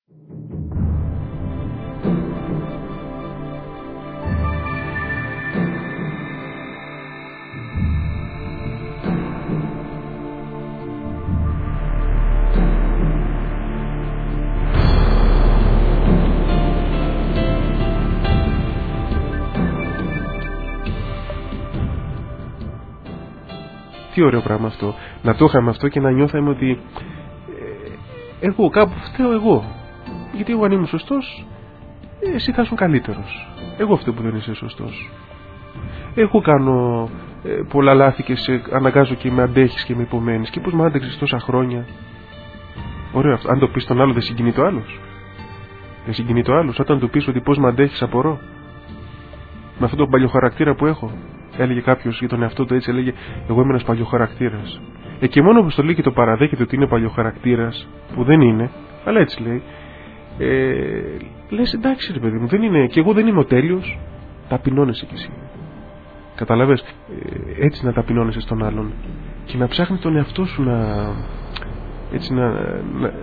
Speaker 1: Τι ωραίο πράγμα αυτό. Να το είχαμε αυτό και να νιώθαμε ότι ε, εγώ κάπου φταίω εγώ. Γιατί εγώ αν ήμουν σωστός, εσύ θα ήσουν καλύτερος. Εγώ αυτό που δεν είσαι σωστός. Εγώ κάνω ε, πολλά λάθη και σε αναγκάζω και με αντέχεις και με υπομένεις. Και πώς με άντεξες τόσα χρόνια. Ωραίο αυτό. Αν το πεις τον άλλο, δεν συγκινεί το άλλος. Δεν συγκινεί το άλλος. Όταν του πεις ότι πώς με αντέχεις, απορώ. Με αυτόν τον παλιοχαρακτήρα που έχω. Έλεγε κάποιος για τον εαυτό του έτσι, έλεγε εγώ είμαι ένας παλιοχαρακτήρας. Ε, και μόνο που το λέει και το παραδέχεται ότι είναι παλιοχαρακτήρας, που δεν είναι, αλλά έτσι λέει, ε, λες εντάξει ρε παιδί μου, δεν είναι, και εγώ δεν είμαι ο τέλειος, ταπεινώνεσαι κι εσύ. Καταλαβες, ε, έτσι να ταπεινώνεσαι στον άλλον και να ψάχνεις τον εαυτό σου να, έτσι να, να,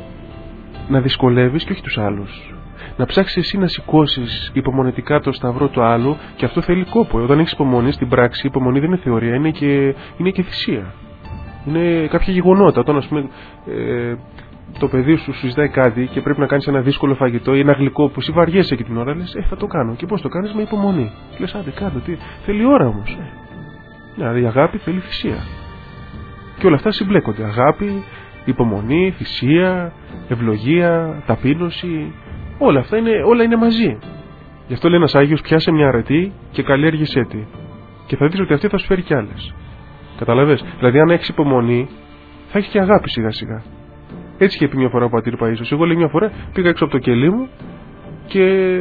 Speaker 1: να δυσκολεύεις και όχι τους άλλους. Να ψάξεις εσύ να σηκώσεις υπομονετικά το σταυρό του άλλου, και αυτό θέλει κόπο. Όταν έχεις υπομονή στην πράξη, η υπομονή δεν είναι θεωρία, είναι και, είναι και θυσία. Είναι κάποια γεγονότα. Όταν ας πούμε ε, το παιδί σου σου ζητάει κάτι και πρέπει να κάνεις ένα δύσκολο φαγητό ή ένα γλυκό που εσύ βαριέσαι εκεί την ώρα, λες ε, θα το κάνω. Και πώς το κάνεις? Με υπομονή. Λες άντε κάτω, τι. Θέλει ώρα όμως. Ε. Δηλαδή η αγάπη θέλει θυσία. Και όλα αυτά συμπλέκονται. Αγάπη, υπομονή, θυσία, ευλογία, ταπείνωση. Όλα αυτά είναι, όλα είναι μαζί. Γι' αυτό λέει ένας Άγιος, πιάσε μια αρετή και καλλιέργησέ τη. Και θα δεις ότι αυτή θα σου φέρει κι άλλες. Καταλαβες? Δηλαδή, αν έχεις υπομονή, θα έχεις και αγάπη σιγά σιγά. Έτσι είχε πει μια φορά ο πατήρ Παΐσιος. Εγώ λέει μια φορά πήγα έξω από το κελί μου και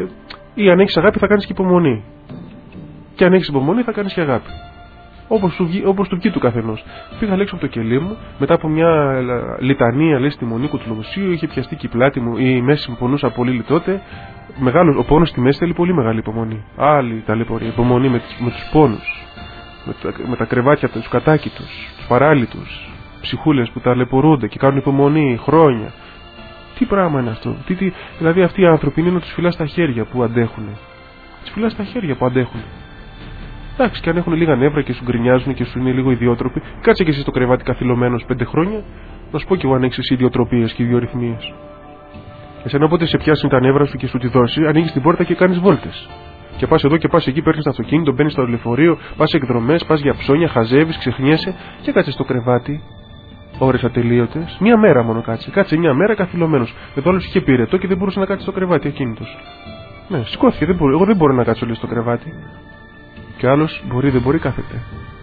Speaker 1: ή αν έχεις αγάπη θα κάνεις και υπομονή. Και αν έχεις υπομονή θα κάνεις και αγάπη. Όπως του, όπως του βγει του καθενός. Πήγα έξω από το κελί μου, μετά από μια λιτανία, λέει, στη Μονίκου του Λομουσίου, είχε πιαστεί και η πλάτη μου, η μέση μου πονούσα πολύ τότε. Μεγάλο, ο πόνος στη μέση θέλει πολύ μεγάλη υπομονή. Άλλη ταλαιπωρία, υπομονή με, με τους πόνους, με τα, με τα κρεβάτια, τους κατάκητους, τους παράλυτους, ψυχούλες που ταλαιπωρούνται και κάνουν υπομονή χρόνια. Τι πράγμα είναι αυτό? Τι, τι, δηλαδή αυτοί οι άνθρωποι είναι να τους φυλάς τα χέρια που αντέχουν. Τους φυλάς τα χέρια που αντέχουν. Εντάξει, και αν έχουν λίγα νεύρα και σου γκρινιάζουν και σου είναι λίγο ιδιότροποι, κάτσε και εσύ στο κρεβάτι καθυλωμένος πέντε χρόνια, να σου πω κι εγώ αν έχεις εσύ ιδιοτροπίες και ιδιορυθμίες. Εσένα όποτε σε πιάσουν τα νεύρα σου και σου τη δώσει, ανοίγεις την πόρτα και κάνεις βόλτες. Και πας εδώ και πας εκεί, παίρνεις το αυτοκίνητο, μπαίνεις στο λεωφορείο, πας εκδρομές, πας για ψώνια, χαζεύεις, ξεχνιέσαι και κάτσε στο κρεβάτι. Ώρες ατελείωτες, μία μέρα μόνο κάτσε. Κάτσε μία μέρα καθυλωμένος. Εδώ όλος είχε πυρετό και δεν μπορούσε να κάτσει στο κρεβάτι ακίνητος. Ναι, σηκώθηκε, δεν μπορώ, εγώ δεν μπορώ να κάτσω λέει στο κρεβάτι. Και άλλος μπορεί, δεν μπορεί, κάθεται.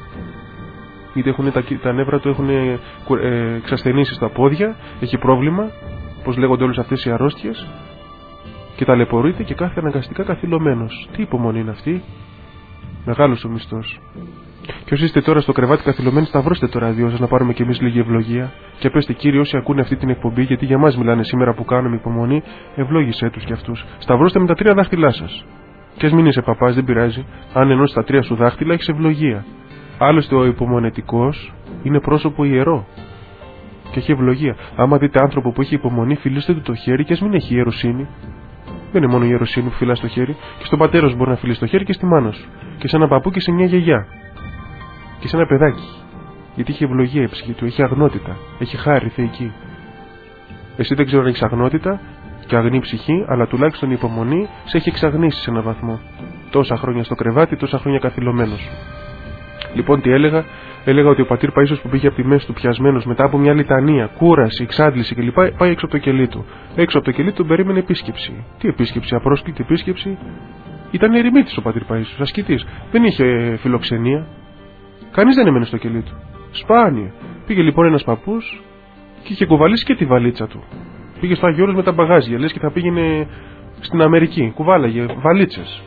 Speaker 1: Είτε έχουν τα, τα νεύρα του έχουν ε, ε, εξασθενήσει στα πόδια, έχει πρόβλημα, πώς λέγονται όλες αυτές οι αρρώστιες, και ταλαιπωρείται και κάθεται αναγκαστικά καθυλωμένος. Τι υπομονή είναι αυτή? Μεγάλος ο μισθός. Και όσοι είστε τώρα στο κρεβάτι καθυλωμένοι, σταυρώστε το ραδιό σας να πάρουμε κι εμείς λίγη ευλογία. Και πέστε Κύριε, όσοι ακούνε αυτή την εκπομπή, γιατί για μας μιλάνε σήμερα που κάνουμε υπομονή, ευλόγησέ τους κι αυτούς. Σταυρώστε με τα τρία δάχτυλά σας. Και ας μην είσαι παπάς, δεν πειράζει. Αν ενώσεις τα τρία σου δάχτυλα, έχεις ευλογία. Άλλωστε, ο υπομονετικός είναι πρόσωπο ιερό. Και έχει ευλογία. Άμα δείτε άνθρωπο που έχει υπομονή, φιλήστε του το χέρι και ας μην έχει ιεροσύνη. Δεν είναι μόνο η ιεροσύνη που φυλάς το χέρι. Και στον πατέρα σου μπορεί να φιλήσει το χέρι και στη μάνα σου. Και σε ένα παππού και σε μια γιαγιά. Και σε ένα παιδάκι. Γιατί έχει ευλογία η ψυχή του, έχει αγνότητα. Έχει χάρη θεϊκή. Εσύ δεν ξέρω αν έχει αγνότητα και αγνή ψυχή, αλλά τουλάχιστον η υπομονή σε έχει εξαγνίσει σε έναν βαθμό. Τόσα χρόνια στο κρεβάτι, τόσα χρόνια καθυλωμένος. Λοιπόν, τι έλεγα? Έλεγα ότι ο πατήρ Παΐσιος που πήγε από τη μέση του πιασμένος μετά από μια λιτανία, κούραση, εξάντληση κλπ. Πάει έξω από το κελί του. Έξω από το κελί του περίμενε επίσκεψη. Τι επίσκεψη? Απρόσκλητη επίσκεψη. Ήταν ερημίτης ο πατήρ Παΐσιος, ασκητής. Δεν είχε φιλοξενία. Κανείς δεν έμενε στο κελί του. Σπάνια. Πήγε λοιπόν ένας παππούς και είχε κουβαλήσει και τη βαλίτσα του. Πήγε στο Άγιο Όρος με τα μπαγάζια, λες και θα πήγαινε στην Αμερική. Κουβάλαγε βαλίτσες.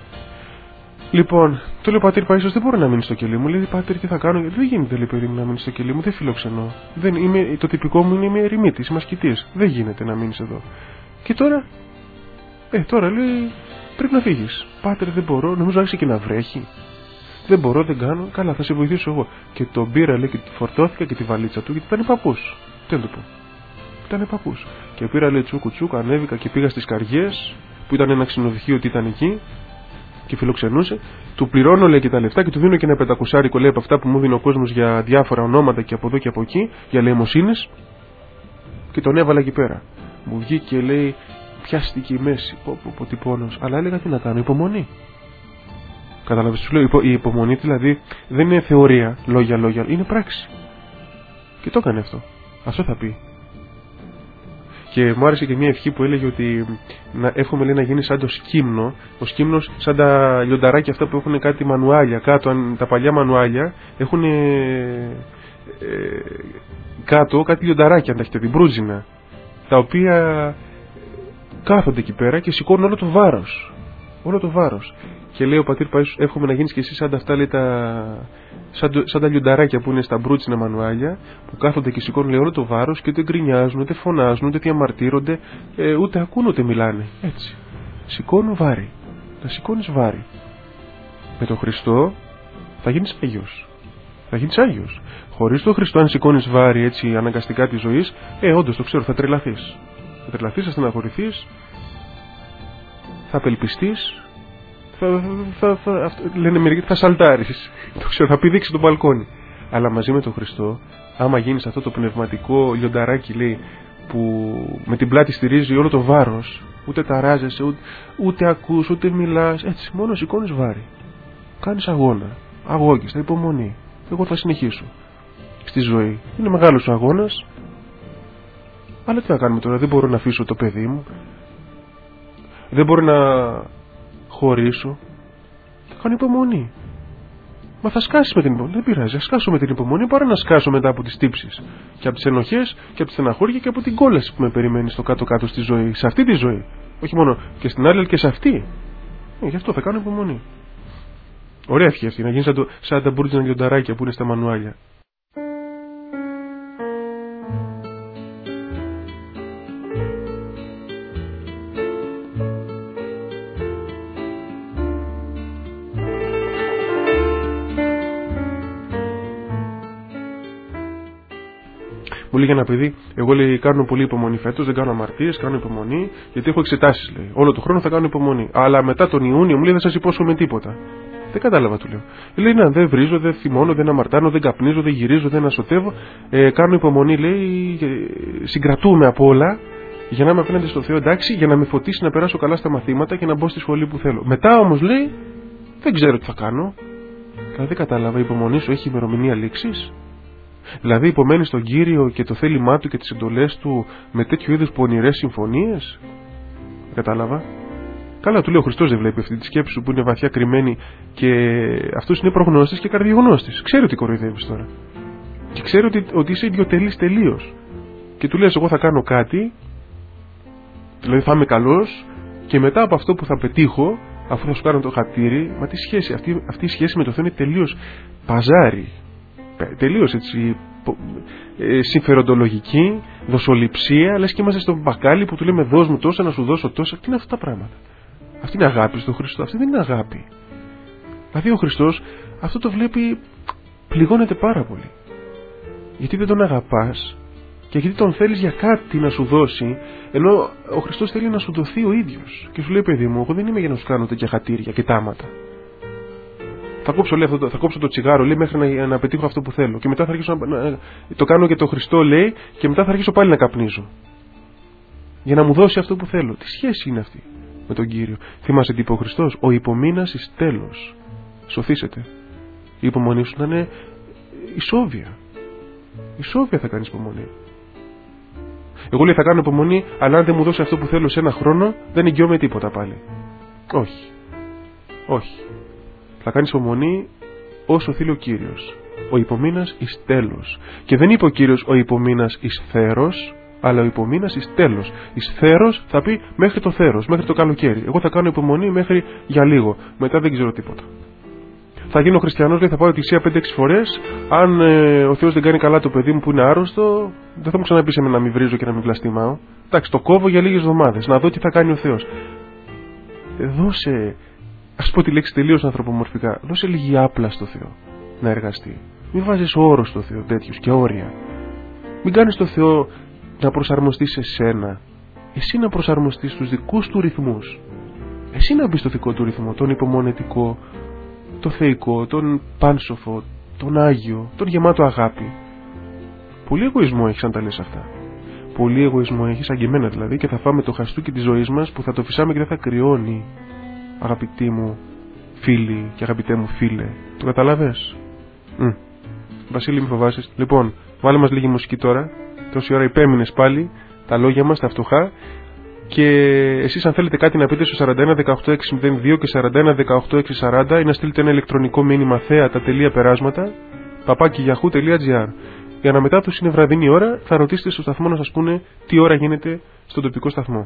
Speaker 1: Λοιπόν, του λέει ο πατήρ Παΐσιος, δεν μπορεί να μείνει στο κελί μου. Λέει, πατήρ, τι θα κάνω? Δεν γίνεται, λέει, παιδί μου, να μείνει στο κελί μου, δεν φιλοξενώ. Δεν είμαι, το τυπικό μου είναι είμαι ερημίτης, είμαι ασκητής. Δεν γίνεται να μείνει εδώ. Και τώρα, ε, τώρα λέει, πρέπει να φύγεις. Πάτερ, δεν μπορώ, νομίζω άρχισε και να βρέχει. Δεν μπορώ, δεν κάνω. Καλά, θα σε βοηθήσω εγώ. Και τον πήρα, λέει, και τη φορτώθηκα και τη βαλίτσα του, γιατί ήταν παππούς. Τι να το πω. Ήτανε παππούς. Και πήρα, λέει, τσούκου τσούκου, ανέβηκα και πήγα στις Καριές, που ήταν ένα ξενοδοχείο ότι ήταν εκεί και φιλοξενούσε. Του πληρώνω, λέει, και τα λεφτά και του δίνω και ένα πεντακοσάρικο, λέει, από αυτά που μου δίνει ο κόσμος για διάφορα ονόματα και από εδώ και από εκεί, για λαιμοσύνες. Και τον έβαλα εκεί πέρα. Μου βγήκε, λέει, πιάστηκε η μέση. Πω, πω, πω, τι πόνος. Αλλά έλεγα, τι να κάνω, υπομονή. Κατάλαβες, σου λέω, η υπομονή δηλαδή δεν είναι θεωρία, λόγια, λόγια, είναι πράξη. Και το έκανε αυτό. Αυτό θα πει. Και μου άρεσε και μια ευχή που έλεγε ότι να, εύχομαι, λέει, να γίνει σαν το σκύμνο. Ο σκύμνος, σαν τα λιονταράκια αυτά που έχουν κάτι μανουάλια κάτω, αν, τα παλιά μανουάλια έχουν ε, ε, κάτω κάτι λιονταράκια, αν τα έχετε δει, μπρούτζινα, τα οποία κάθονται εκεί πέρα και σηκώνουν όλο το βάρος. Όλο το βάρος. Και λέει ο πατήρ Παΐσιος, εύχομαι να γίνεις και εσύ σαν τα αυτά, λέει, τα... σαν, το... σαν τα λιονταράκια που είναι στα μπρούτσινα μανουάλια, που κάθονται και σηκώνουν, λέει, όλο το βάρος και ούτε γκρινιάζουν, ούτε φωνάζουν, ούτε διαμαρτύρονται, ε, ούτε ακούν, ούτε μιλάνε. Έτσι. Σηκώνουν βάρη. Θα σηκώνεις βάρη. Με τον Χριστό θα γίνεις Άγιος. Θα γίνεις Άγιος. Χωρίς τον Χριστό, αν σηκώνεις βάρη έτσι αναγκαστικά της ζωής, ε, όντως το ξέρω, θα τρελαθείς. Θα τρελαθείς, θα στεναχωρηθείς, θα απελπιστείς. Θα, θα, θα, θα, λένε μερικοί, θα σαλτάρεις. Το ξέρω, θα πηδήξει το μπαλκόνι. Αλλά μαζί με τον Χριστό, άμα γίνεις αυτό το πνευματικό λιονταράκι, λέει, που με την πλάτη στηρίζει όλο το βάρος, ούτε ταράζεσαι, ούτε, ούτε ακούς, ούτε μιλάς, έτσι, μόνο σηκώνεις βάρη. Κάνεις αγώνα, αγώγιστα, υπομονή. Εγώ θα συνεχίσω στη ζωή. Είναι μεγάλος ο αγώνας, αλλά τι θα κάνουμε τώρα, δεν μπορώ να αφήσω το παιδί μου, δεν μπορώ να χωρίσω. Θα κάνω υπομονή. Μα θα σκάσεις με την υπομονή. Δεν πειράζει, θα σκάσω με την υπομονή παρά να σκάσω μετά από τις τύψεις και από τις ενοχές και από τη στεναχώρια και από την κόλαση που με περιμένει στο κάτω-κάτω στη ζωή. Σε αυτή τη ζωή. Όχι μόνο και στην άλλη, αλλά και σε αυτή. Ε, γι' αυτό θα κάνω υπομονή. Ωραία ευχή αυτή, να γίνει σαν, το, σαν τα μπουρτζινα λιονταράκια που είναι στα μανουάλια. Μου λέει ένα παιδί, εγώ, λέει, κάνω πολύ υπομονή φέτος, δεν κάνω αμαρτίες, κάνω υπομονή, γιατί έχω εξετάσεις, λέει. Όλο το χρόνο θα κάνω υπομονή. Αλλά μετά τον Ιούνιο, μου λέει, δεν σας υπόσχομαι τίποτα. Δεν κατάλαβα, του λέω. Λέει, να, δεν βρίζω, δεν θυμώνω, δεν αμαρτάνω, δεν καπνίζω, δεν γυρίζω, δεν ασωτεύω. Ε, κάνω υπομονή, λέει, συγκρατούμε από όλα, για να είμαι απέναντι στο Θεό, εντάξει, για να με φωτίσει να περάσω καλά στα μαθήματα και να μπω στη σχολή που θέλω. Μετά όμως, λέει, δεν ξέρω τι θα κάνω. Δηλαδή, δεν κατάλαβα, η υπομονή σου έχει ημερομηνία λήξης. Δηλαδή υπομένει στον Κύριο και το θέλημά Του και τις εντολές Του με τέτοιου είδους πονηρές συμφωνίες. Κατάλαβα. Καλά, του λέει, ο Χριστός δεν βλέπει αυτή τη σκέψη σου που είναι βαθιά κρυμμένη και αυτός είναι προγνώστης και καρδιογνώστης. Ξέρει ότι κοροϊδεύεις τώρα. Και ξέρει ότι, ότι είσαι ιδιοτελής τελείως. Και του λες, εγώ θα κάνω κάτι, δηλαδή θα είμαι καλός και μετά από αυτό που θα πετύχω, αφού θα σου κάνω το χατήρι, μα τι σχέση, αυτή, αυτή η σχέση με το Θεό είναι τελείως παζάρι. Τελείως έτσι ε, συμφεροντολογική, δοσοληψία, λες και είμαστε στον μπακάλι που του λέμε δώσ' μου τόσα να σου δώσω τόσα. Τι είναι αυτά τα πράγματα. Αυτή είναι αγάπη στον Χριστό, αυτή δεν είναι αγάπη. Δηλαδή ο Χριστός αυτό το βλέπει, πληγώνεται πάρα πολύ. Γιατί δεν τον αγαπάς και γιατί τον θέλεις για κάτι να σου δώσει, ενώ ο Χριστός θέλει να σου δοθεί ο ίδιος. Και σου λέει, παιδί μου, εγώ δεν είμαι για να σου κάνω τέτοια χατήρια και τάματα. Θα κόψω, λέει, αυτό το, θα κόψω το τσιγάρο, λέει, μέχρι να, να πετύχω αυτό που θέλω. Και μετά θα αρχίσω να, να το κάνω και το Χριστό, λέει, και μετά θα αρχίσω πάλι να καπνίζω. Για να μου δώσει αυτό που θέλω. Τι σχέση είναι αυτή με τον Κύριο? Θυμάσαι τι είπε ο Χριστός? Ο υπομείνας εις τέλος. Σωθήσετε. Η υπομονή σου να είναι ισόβια. Ισόβια θα κάνεις υπομονή. Εγώ, λέει, θα κάνω υπομονή, αλλά αν δεν μου δώσει αυτό που θέλω σε ένα χρόνο, δεν εγγυώμαι τίποτα πάλι. Όχι. Όχι. Θα κάνεις υπομονή όσο θέλει ο Κύριος. Ο υπομείνας εις τέλος. Και δεν είπε ο Κύριος ο υπομείνας εις θέρος, αλλά ο υπομείνας εις τέλος. Εις θέρος θα πει μέχρι το θέρος, μέχρι το καλοκαίρι. Εγώ θα κάνω υπομονή μέχρι για λίγο. Μετά δεν ξέρω τίποτα. Θα γίνω χριστιανός, λέει, θα πάω εκκλησία πέντε έξι φορές. Αν ε, ο Θεός δεν κάνει καλά το παιδί μου που είναι άρρωστο, δεν θα μου ξαναπεί σε μένα να μην βρίζω και να μην βλαστημάω. Εντάξει, το κόβω για λίγες εβδομάδες, να δω τι θα κάνει ο Θεός. Ε, δώσε. Ας πω τη λέξη τελείως ανθρωπομορφικά. Δώσε λίγη άπλα στο Θεό να εργαστεί. Μην βάζεις όρος στο Θεό τέτοιους και όρια. Μην κάνεις το Θεό να προσαρμοστεί σε σένα. Εσύ να προσαρμοστείς στους δικούς του ρυθμούς. Εσύ να μπεις στο δικό του ρυθμό, τον υπομονετικό, το θεϊκό, τον πάνσοφο, τον Άγιο, τον γεμάτο αγάπη. Πολύ εγωισμό έχεις αν τα λες αυτά. Πολύ εγωισμό έχεις, σαν και εμένα δηλαδή, και θα φάμε το χαστούκι της ζωής μας που θα το φυσάμε και δεν θα κρυώνει. Αγαπητοί μου φίλοι και αγαπητέ μου φίλε, το καταλαβες? Mm. Βασίλη, μη φοβάσαι. Λοιπόν, βάλε μας λίγη μουσική τώρα. Τόση ώρα υπέμεινες πάλι τα λόγια μας, τα φτωχά. Και εσείς αν θέλετε κάτι να πείτε στο σαράντα ένα δεκαοκτώ εξακόσια δύο και σαράντα ένα δεκαοκτώ εξακόσια σαράντα ή να στείλετε ένα ηλεκτρονικό μήνυμα θέατα.περάσματα παπάκι yahoo τελεία gr. Η αναμετάδοση είναι βραδινή ώρα, θα ρωτήσετε στο σταθμό να σας πούνε τι ώρα γίνεται στον τοπικό σταθμό.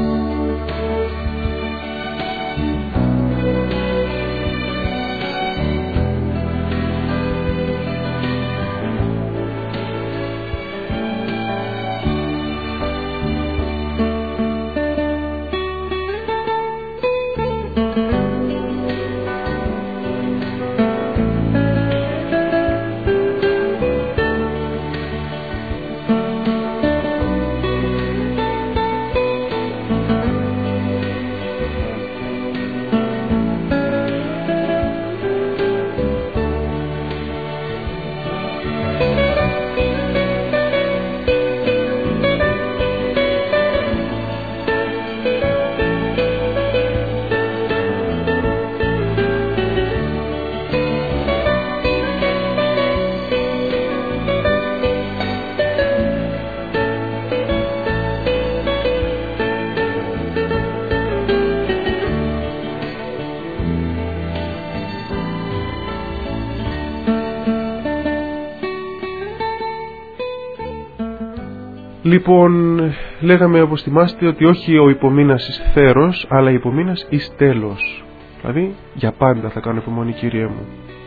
Speaker 1: Λοιπόν, λέγαμε όπως θυμάστε ότι όχι ο υπομείνας εις θέρος, αλλά υπομείνας εις τέλος. Δηλαδή, για πάντα θα κάνω υπομονή, Κύριε μου.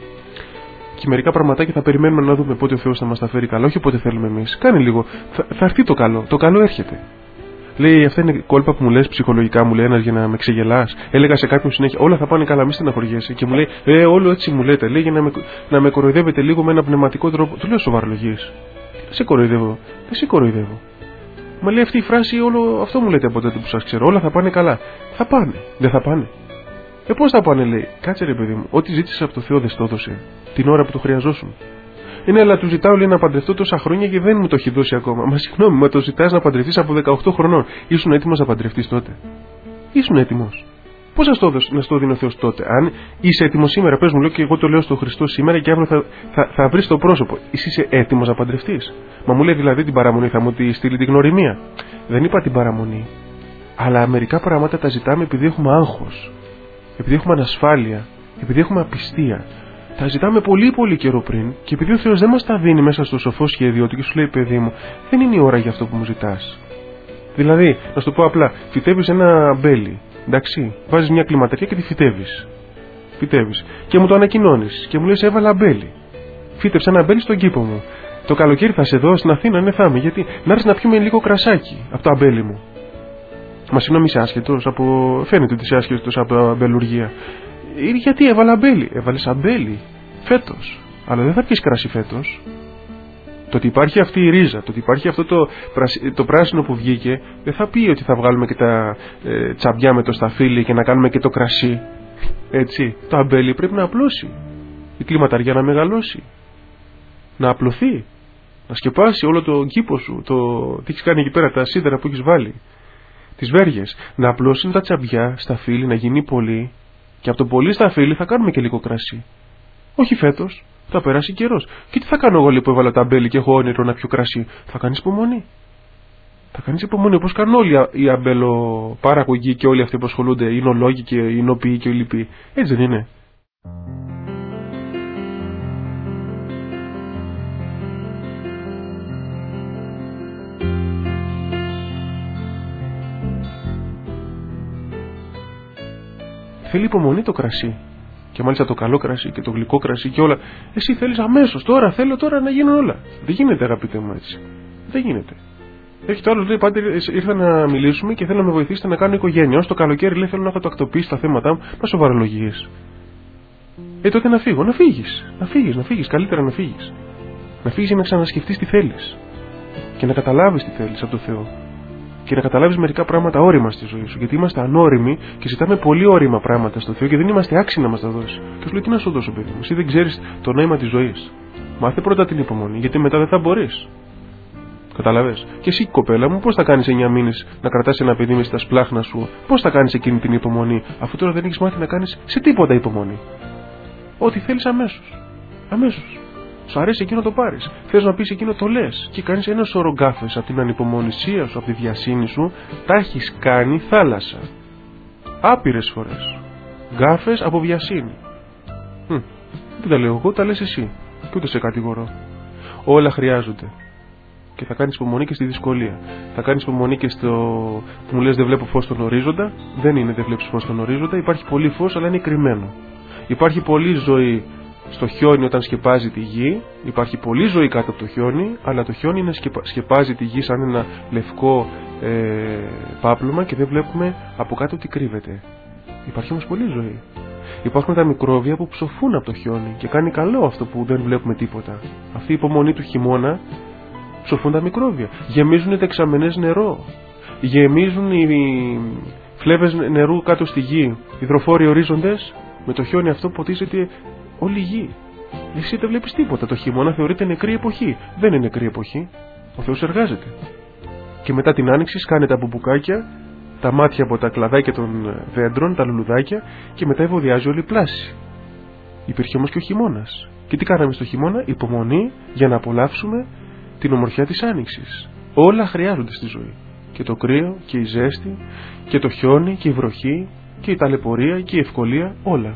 Speaker 1: Και μερικά πραγματάκια θα περιμένουμε να δούμε πότε ο Θεός θα μας τα φέρει καλά, όχι πότε θέλουμε εμείς. Κάνε λίγο, θα, θα έρθει το καλό, το καλό έρχεται. Λέει, αυτά είναι κόλπα που μου λες ψυχολογικά, μου λέει ένας για να με ξεγελάς. Έλεγα σε κάποιον συνέχεια, όλα θα πάνε καλά, μη στεναχωριέσαι. Και μου λέει, Ε, όλο έτσι μου λέτε, λέει, για να με, να με κοροϊδεύετε λίγο με ένα πνευματικό τρόπο. Του λέω, σοβαρολογίες. Δεν σε κοροϊδεύω, δεν σε κοροϊδεύω. Μα λέει αυτή η φράση, όλο αυτό μου λέτε από τότε που σας ξέρω. Όλα θα πάνε καλά. Θα πάνε, δεν θα πάνε? Ε, πώς θα πάνε, λέει. Κάτσε ρε παιδί μου, ό,τι ζήτησε από το Θεό δεν στο έδωσε την ώρα που το χρειαζόσουν. Είναι, αλλά του ζητάω, λέει, να παντρευτώ τόσα χρόνια και δεν μου το έχει δώσει ακόμα. Μα συγγνώμη, μα το ζητάς να παντρευτείς από δεκαοκτώ χρονών. Ήσουν έτοιμος να παντρευτείς τότε? Ήσουν έτοιμος? Πώς να στο, να στο δίνει ο Θεός τότε? Αν είσαι έτοιμος σήμερα, πες μου, λέω, και εγώ το λέω στο Χριστό σήμερα και αύριο θα, θα, θα βρεις το πρόσωπο. Εσύ είσαι έτοιμος να παντρευτείς? Μα μου λέει δηλαδή την παραμονή θα μου τη στείλει την γνωριμία. Δεν είπα την παραμονή. Αλλά μερικά πράγματα τα ζητάμε επειδή έχουμε άγχος, επειδή έχουμε ανασφάλεια, επειδή έχουμε απιστία. Τα ζητάμε πολύ πολύ καιρό πριν και επειδή ο Θεός δεν μας τα δίνει μέσα στο σοφό σχέδιο του και σου λέει, παιδί μου, δεν είναι η ώρα για αυτό που μου ζητάς. Δηλαδή, να σου το πω απλά, φυτεύεις ένα αμπέλι. Εντάξει, βάζεις μια κλιματεριά και τη φυτεύεις. Φυτεύεις. Και μου το ανακοινώνεις και μου λες, έβαλα αμπέλι. Φύτεψα ένα αμπέλι στον κήπο μου. Το καλοκαίρι θα σε δω στην Αθήνα, ναι, θα είμαι. Γιατί να έρθεις να πιούμε λίγο κρασάκι από το αμπέλι μου. Μα συγγνώμη, είσαι άσχετος από. Φαίνεται ότι είσαι άσχετος από αμπελουργία. Γιατί έβαλα αμπέλι? Έβαλες αμπέλι φέτος. Αλλά δεν θα πιεις κρασί φέτος. Το ότι υπάρχει αυτή η ρίζα, το ότι υπάρχει αυτό το, το πράσινο που βγήκε, δεν θα πει ότι θα βγάλουμε και τα ε, τσαμπιά με το σταφύλι και να κάνουμε και το κρασί. Έτσι. Το αμπέλι πρέπει να απλώσει. Η κλιματαριά να μεγαλώσει. Να απλωθεί. Να σκεπάσει όλο το κήπο σου. Το τι έχεις κάνει εκεί πέρα, τα σίδερα που έχεις βάλει. Τις βέργες. Να απλώσουν τα τσαμπιά, σταφύλι, να γίνει πολύ. Και από το πολύ σταφύλι θα κάνουμε και λίγο κρασί. Όχι φέτος. Θα περάσει καιρός. Και τι θα κάνω εγώ, λέει, που έβαλα τα μπέλη και έχω όνειρο να πιω κρασί? Θα κάνεις υπομονή. Θα κάνεις υπομονή, όπως κάνουν όλοι οι αμπελοπάραγωγοί και όλοι αυτοί που ασχολούνται, οι εινολόγοι και οι εινοποιοί και οι λοιποί. Έτσι δεν είναι? Θέλει υπομονή το κρασί. Και μάλιστα το καλό κρασί και το γλυκό κρασί και όλα. Εσύ θέλεις αμέσως, τώρα θέλω τώρα να γίνουν όλα. Δεν γίνεται, αγαπητέ μου, έτσι. Δεν γίνεται. Έχει το άλλο, λέει, πάντα ήρθα να μιλήσουμε και θέλω να με βοηθήσετε να κάνω οικογένεια. Ως το καλοκαίρι, λέει, θέλω να έχω το τακτοποιήσει τα θέματα μου. Μα σοβαρολογίες. Ε, τότε να φύγω. Να φύγεις. Να φύγεις, να φύγεις. Καλύτερα να φύγεις. Να φύγεις για να ξανασκεφτείς τι θέλεις. και να καταλάβεις τι θέλεις από το Θεό. Και να καταλάβεις μερικά πράγματα όρημα στη ζωή σου. Γιατί είμαστε ανώριμοι και ζητάμε πολύ όρημα πράγματα στο Θεό και δεν είμαστε άξιοι να μας τα δώσει. Και σου λέει: τι να σου δώσω, παιδί μου, εσύ δεν ξέρεις το νόημα της ζωής. Μάθε πρώτα την υπομονή, γιατί μετά δεν θα μπορείς. Καταλαβες. Και εσύ, κοπέλα μου, πώς θα κάνεις εννιά μήνες να κρατάς ένα παιδί μες στα σπλάχνα σου, πώς θα κάνεις εκείνη την υπομονή, αφού τώρα δεν έχεις μάθει να κάνεις σε τίποτα υπομονή. Ό,τι θέλεις αμέσως. Αμέσως. Σου αρέσει εκείνο το πάρεις. Θες να πεις εκείνο το λες. Και κάνεις ένα σωρό γκάφες από την ανυπομονησία σου, από τη βιασύνη σου, τα έχεις κάνει θάλασσα. Άπειρες φορές. Γκάφες από βιασύνη. Hm. Δεν τα λέω εγώ, τα λες εσύ. Και ούτε σε κατηγορώ. Όλα χρειάζονται. Και θα κάνεις υπομονή και στη δυσκολία. Θα κάνεις υπομονή και στο που μου λες δεν βλέπω φως στον ορίζοντα. Δεν είναι δεν βλέπεις φως στον ορίζοντα. Υπάρχει πολύ φως, αλλά είναι κρυμμένο. Υπάρχει πολλή ζωή στο χιόνι όταν σκεπάζει τη γη. Υπάρχει πολλή ζωή κάτω από το χιόνι, αλλά το χιόνι είναι σκεπα... σκεπάζει τη γη σαν ένα λευκό ε, πάπλωμα και δεν βλέπουμε από κάτω τι κρύβεται. Υπάρχει όμως πολλή ζωή. Υπάρχουν τα μικρόβια που ψοφούν από το χιόνι και κάνει καλό αυτό που δεν βλέπουμε τίποτα. Αυτή η υπομονή του χειμώνα ψοφούν τα μικρόβια. Γεμίζουν οι δεξαμενές νερό. Γεμίζουν οι φλέβες νερού κάτω στη γη. Υδροφόροι ορίζοντες. Με το χιόνι αυτό ποτίζεται όλη η γη. Εσύ δεν βλέπεις τίποτα. Το χειμώνα θεωρείται νεκρή εποχή. Δεν είναι νεκρή εποχή. Ο Θεός εργάζεται. Και μετά την άνοιξη σκάνε τα μπουμπουκάκια, τα μάτια από τα κλαδάκια των δέντρων, τα λουλουδάκια, και μετά ευωδιάζει όλη η πλάση. Υπήρχε όμως και ο χειμώνας. Και τι κάναμε στο χειμώνα? Υπομονή για να απολαύσουμε την ομορφιά της άνοιξης. Όλα χρειάζονται στη ζωή. Και το κρύο και η ζέστη και το χιόνι και η βροχή και η ταλαιπωρία και η ευκολία, όλα.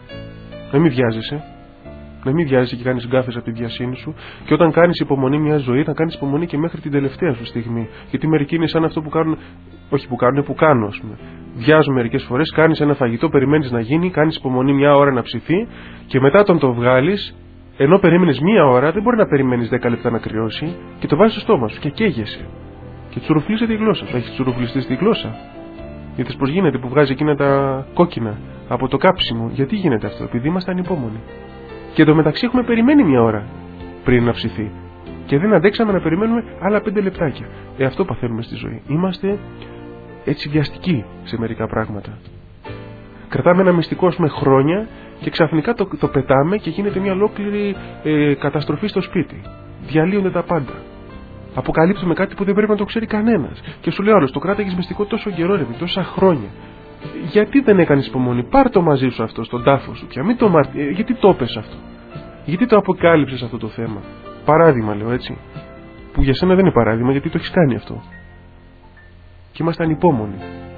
Speaker 1: Να μην βιάζεσαι. Να μην βιάζεσαι και κάνεις γκάφες από τη βιασύνη σου. Και όταν κάνεις υπομονή μια ζωή, θα κάνεις υπομονή και μέχρι την τελευταία σου στιγμή. Γιατί μερικοί είναι σαν αυτό που κάνουν, όχι που κάνουν, που κάνω, ας πούμε. Βιάζουν μερικές φορές, κάνεις ένα φαγητό, περιμένεις να γίνει, κάνεις υπομονή μια ώρα να ψηθεί και μετά όταν το βγάλεις, ενώ περίμενες μία ώρα, δεν μπορεί να περιμένεις δέκα λεπτά να κρυώσει και το βάζεις στο στόμα σου και καίγεσαι. Και τσουρουφλίζεται η γλώσσα σου. Έχει τσουρουφλιστεί στη γλώσσα. Γιατί πώς γίνεται που βγάζει εκείνα τα κόκκινα από το κάψιμο? Γιατί γίνεται αυτό? Επειδή είμαστε ανυπόμονοι. Και εντωμεταξύ έχουμε περιμένει μία ώρα πριν να ψηθεί. Και δεν αντέξαμε να περιμένουμε άλλα πέντε λεπτάκια. Ε, αυτό παθαίνουμε στη ζωή. Είμαστε έτσι βιαστικοί σε μερικά πράγματα. Κρατάμε ένα μυστικό, ας πούμε, χρόνια και ξαφνικά το, το πετάμε και γίνεται μια ολόκληρη ε, καταστροφή στο σπίτι. Διαλύονται τα πάντα. Αποκαλύπτουμε κάτι που δεν πρέπει να το ξέρει κανένας. Και σου λέει άλλος, το κράταγες μυστικό τόσο καιρό, ρε, τόσα χρόνια. Γιατί δεν έκανες υπομονή? Πάρ' το μαζί σου αυτό στον τάφο σου πια. Μην το μαρ... ε, γιατί το έπες αυτό? Γιατί το αποκάλυψες αυτό το θέμα? Παράδειγμα λέω, έτσι. Που για σένα δεν είναι παράδειγμα, γιατί το έχεις κάνει αυτό. Και είμαστε ανυπόμονοι.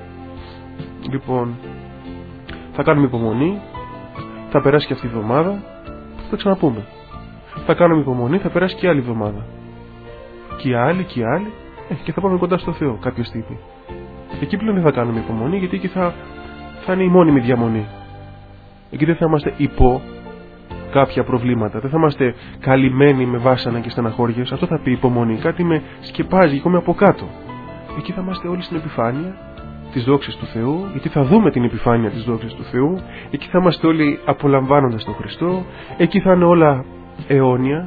Speaker 1: Λοιπόν, θα κάνουμε υπομονή. Θα περάσει και αυτή η εβδομάδα. Θα τα ξαναπούμε. Θα κάνουμε υπομονή, θα περάσει και άλλη εβδομάδα. Και η άλλη και η άλλη. Ε, και θα πάμε κοντά στο Θεό κάποια στιγμή. Εκεί πλέον δεν θα κάνουμε υπομονή, γιατί εκεί θα, θα είναι η μόνιμη διαμονή. Εκεί δεν θα είμαστε υπό κάποια προβλήματα. Δεν θα είμαστε καλυμμένοι με βάσανα και στεναχώριες. Αυτό θα πει υπομονή. Κάτι με σκεπάζει, ακόμα από κάτω. Εκεί θα είμαστε όλοι στην επιφάνεια της δόξης του Θεού, γιατί θα δούμε την επιφάνεια της δόξης του Θεού. Εκεί θα είμαστε όλοι απολαμβάνοντας τον Χριστό. Εκεί θα είναι όλα αιώνια,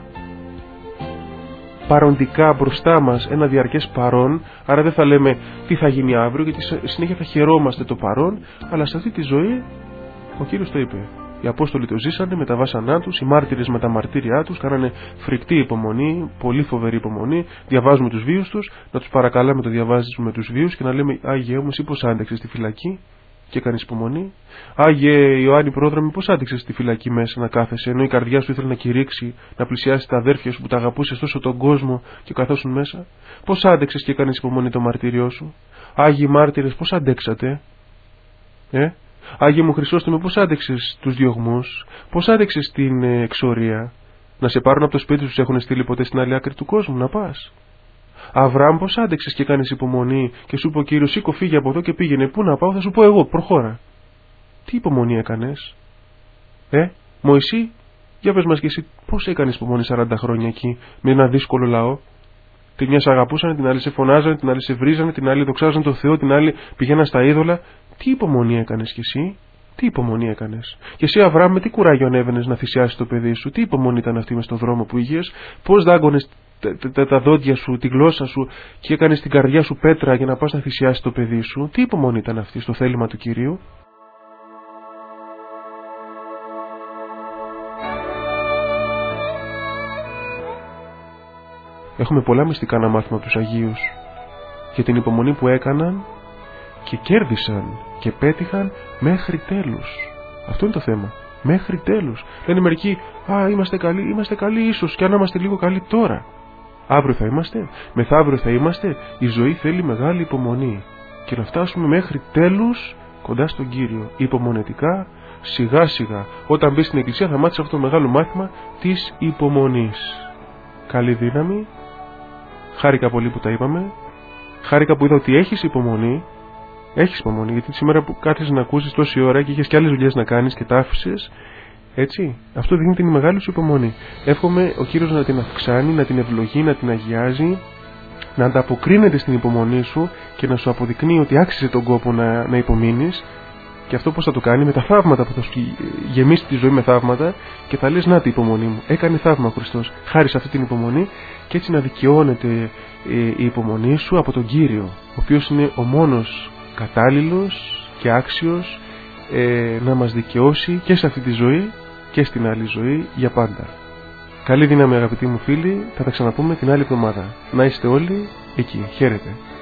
Speaker 1: παροντικά μπροστά μας, ένα διαρκές παρόν. Άρα δεν θα λέμε τι θα γίνει αύριο, γιατί συνέχεια θα χαιρόμαστε το παρόν. Αλλά σε αυτή τη ζωή ο Κύριος το είπε. Οι Απόστολοι το ζήσανε με τα βάσανά τους, οι μάρτυρες με τα μαρτύριά τους, κάνανε φρικτή υπομονή, πολύ φοβερή υπομονή. Διαβάζουμε τους βίους τους, να τους παρακαλάμε το διαβάζουμε τους βίους και να λέμε Άγιε μου, εσύ πώς άντεξες στη φυλακή και κάνεις υπομονή? Άγιε Ιωάννη πρόδρομη, πώς άντεξες στη φυλακή μέσα να κάθεσαι, ενώ η καρδιά σου ήθελε να κηρύξει, να πλησιάσει τα αδέρφια σου που τα αγαπούσες τόσο τον κόσμο και καθόσουν μέσα? Πώς άντεξες και κάνεις υπομονή το μαρτύριό σου? Άγιοι μάρτυρες, πώς αντέξατε? Ε? Άγιε μου Χρυσόστομε, πώς άντεξες τους διωγμούς? Πώς άντεξες την ε, εξορία? Να σε πάρουν από το σπίτι σου, σε έχουν στείλει ποτέ στην άλλη άκρη του κόσμου να πας? Αβραάμ, πώς άντεξες και κάνεις υπομονή και σου είπε ο Κύριος, σήκω, φύγε από εδώ και πήγαινε. Πού να πάω? Θα σου πω εγώ, προχώρα. Τι υπομονή έκανες? Ε, Μωυσή, για πες μας και εσύ, πώς έκανες υπομονή σαράντα χρόνια εκεί με ένα δύσκολο λαό? Τη μια σε αγαπούσαν, την άλλη σε φωνάζανε, την άλλη σε βρίζανε, την άλλη δοξάζανε τον Θεό, την άλλη πηγαίναν στα είδωλα. Τι υπομονή έκανες κι εσύ? Τι υπομονή έκανες? Και εσύ, Αβραάμ, με τι κουράγιο ανέβαινες να θυσιάσεις το παιδί σου? Τι υπομονή ήταν αυτή μες στον δρόμο που ήγες? Πώς δάγκωνες τα, τα, τα δόντια σου, τη γλώσσα σου και έκανες την καρδιά σου πέτρα για να πας να θυσιάσεις το παιδί σου. Τι υπομονή ήταν αυτή στο θέλημα του Κυρίου? Έχουμε πολλά μυστικά να μάθουμε από τους Αγίους για την υπομονή που έκαναν και κέρδισαν και πέτυχαν μέχρι τέλους. Αυτό είναι το θέμα. Μέχρι τέλους. Λένε μερικοί, α, είμαστε καλοί, είμαστε καλοί ίσως και αν είμαστε λίγο καλοί τώρα. Αύριο θα είμαστε, μεθαύριο θα είμαστε. Η ζωή θέλει μεγάλη υπομονή και να φτάσουμε μέχρι τέλους κοντά στον Κύριο. Υπομονετικά, σιγά σιγά. Όταν μπεις στην εκκλησία θα μάθεις αυτό το μεγάλο μάθημα της υπομονής. Καλή δύναμη. Χάρηκα πολύ που τα είπαμε. Χάρηκα που είδα ότι έχεις υπομονή. Έχεις υπομονή, γιατί σήμερα που κάθεσαι να ακούσεις τόση ώρα και είχες και άλλες δουλειές να κάνεις και τα άφησες, έτσι, αυτό δείχνει την μεγάλη σου υπομονή. Εύχομαι ο Κύριος να την αυξάνει, να την ευλογεί, να την αγιάζει, να ανταποκρίνεται στην υπομονή σου και να σου αποδεικνύει ότι άξιζε τον κόπο να, να υπομείνεις. Και αυτό πώς θα το κάνει? Με τα θαύματα που θα σου γεμίσει τη ζωή με θαύματα και θα λες, να την υπομονή μου. Έκανε θαύμα ο Χριστός, χάρη σε αυτή την υπομονή, και έτσι να δικαιώνεται ε, η υπομονή σου από τον Κύριο, ο οποίος είναι ο μόνος κατάλληλος και άξιος ε, να μας δικαιώσει και σε αυτή τη ζωή και στην άλλη ζωή για πάντα. Καλή δύναμη αγαπητοί μου φίλοι, θα τα ξαναπούμε την άλλη εβδομάδα. Να είστε όλοι εκεί. Χαίρετε.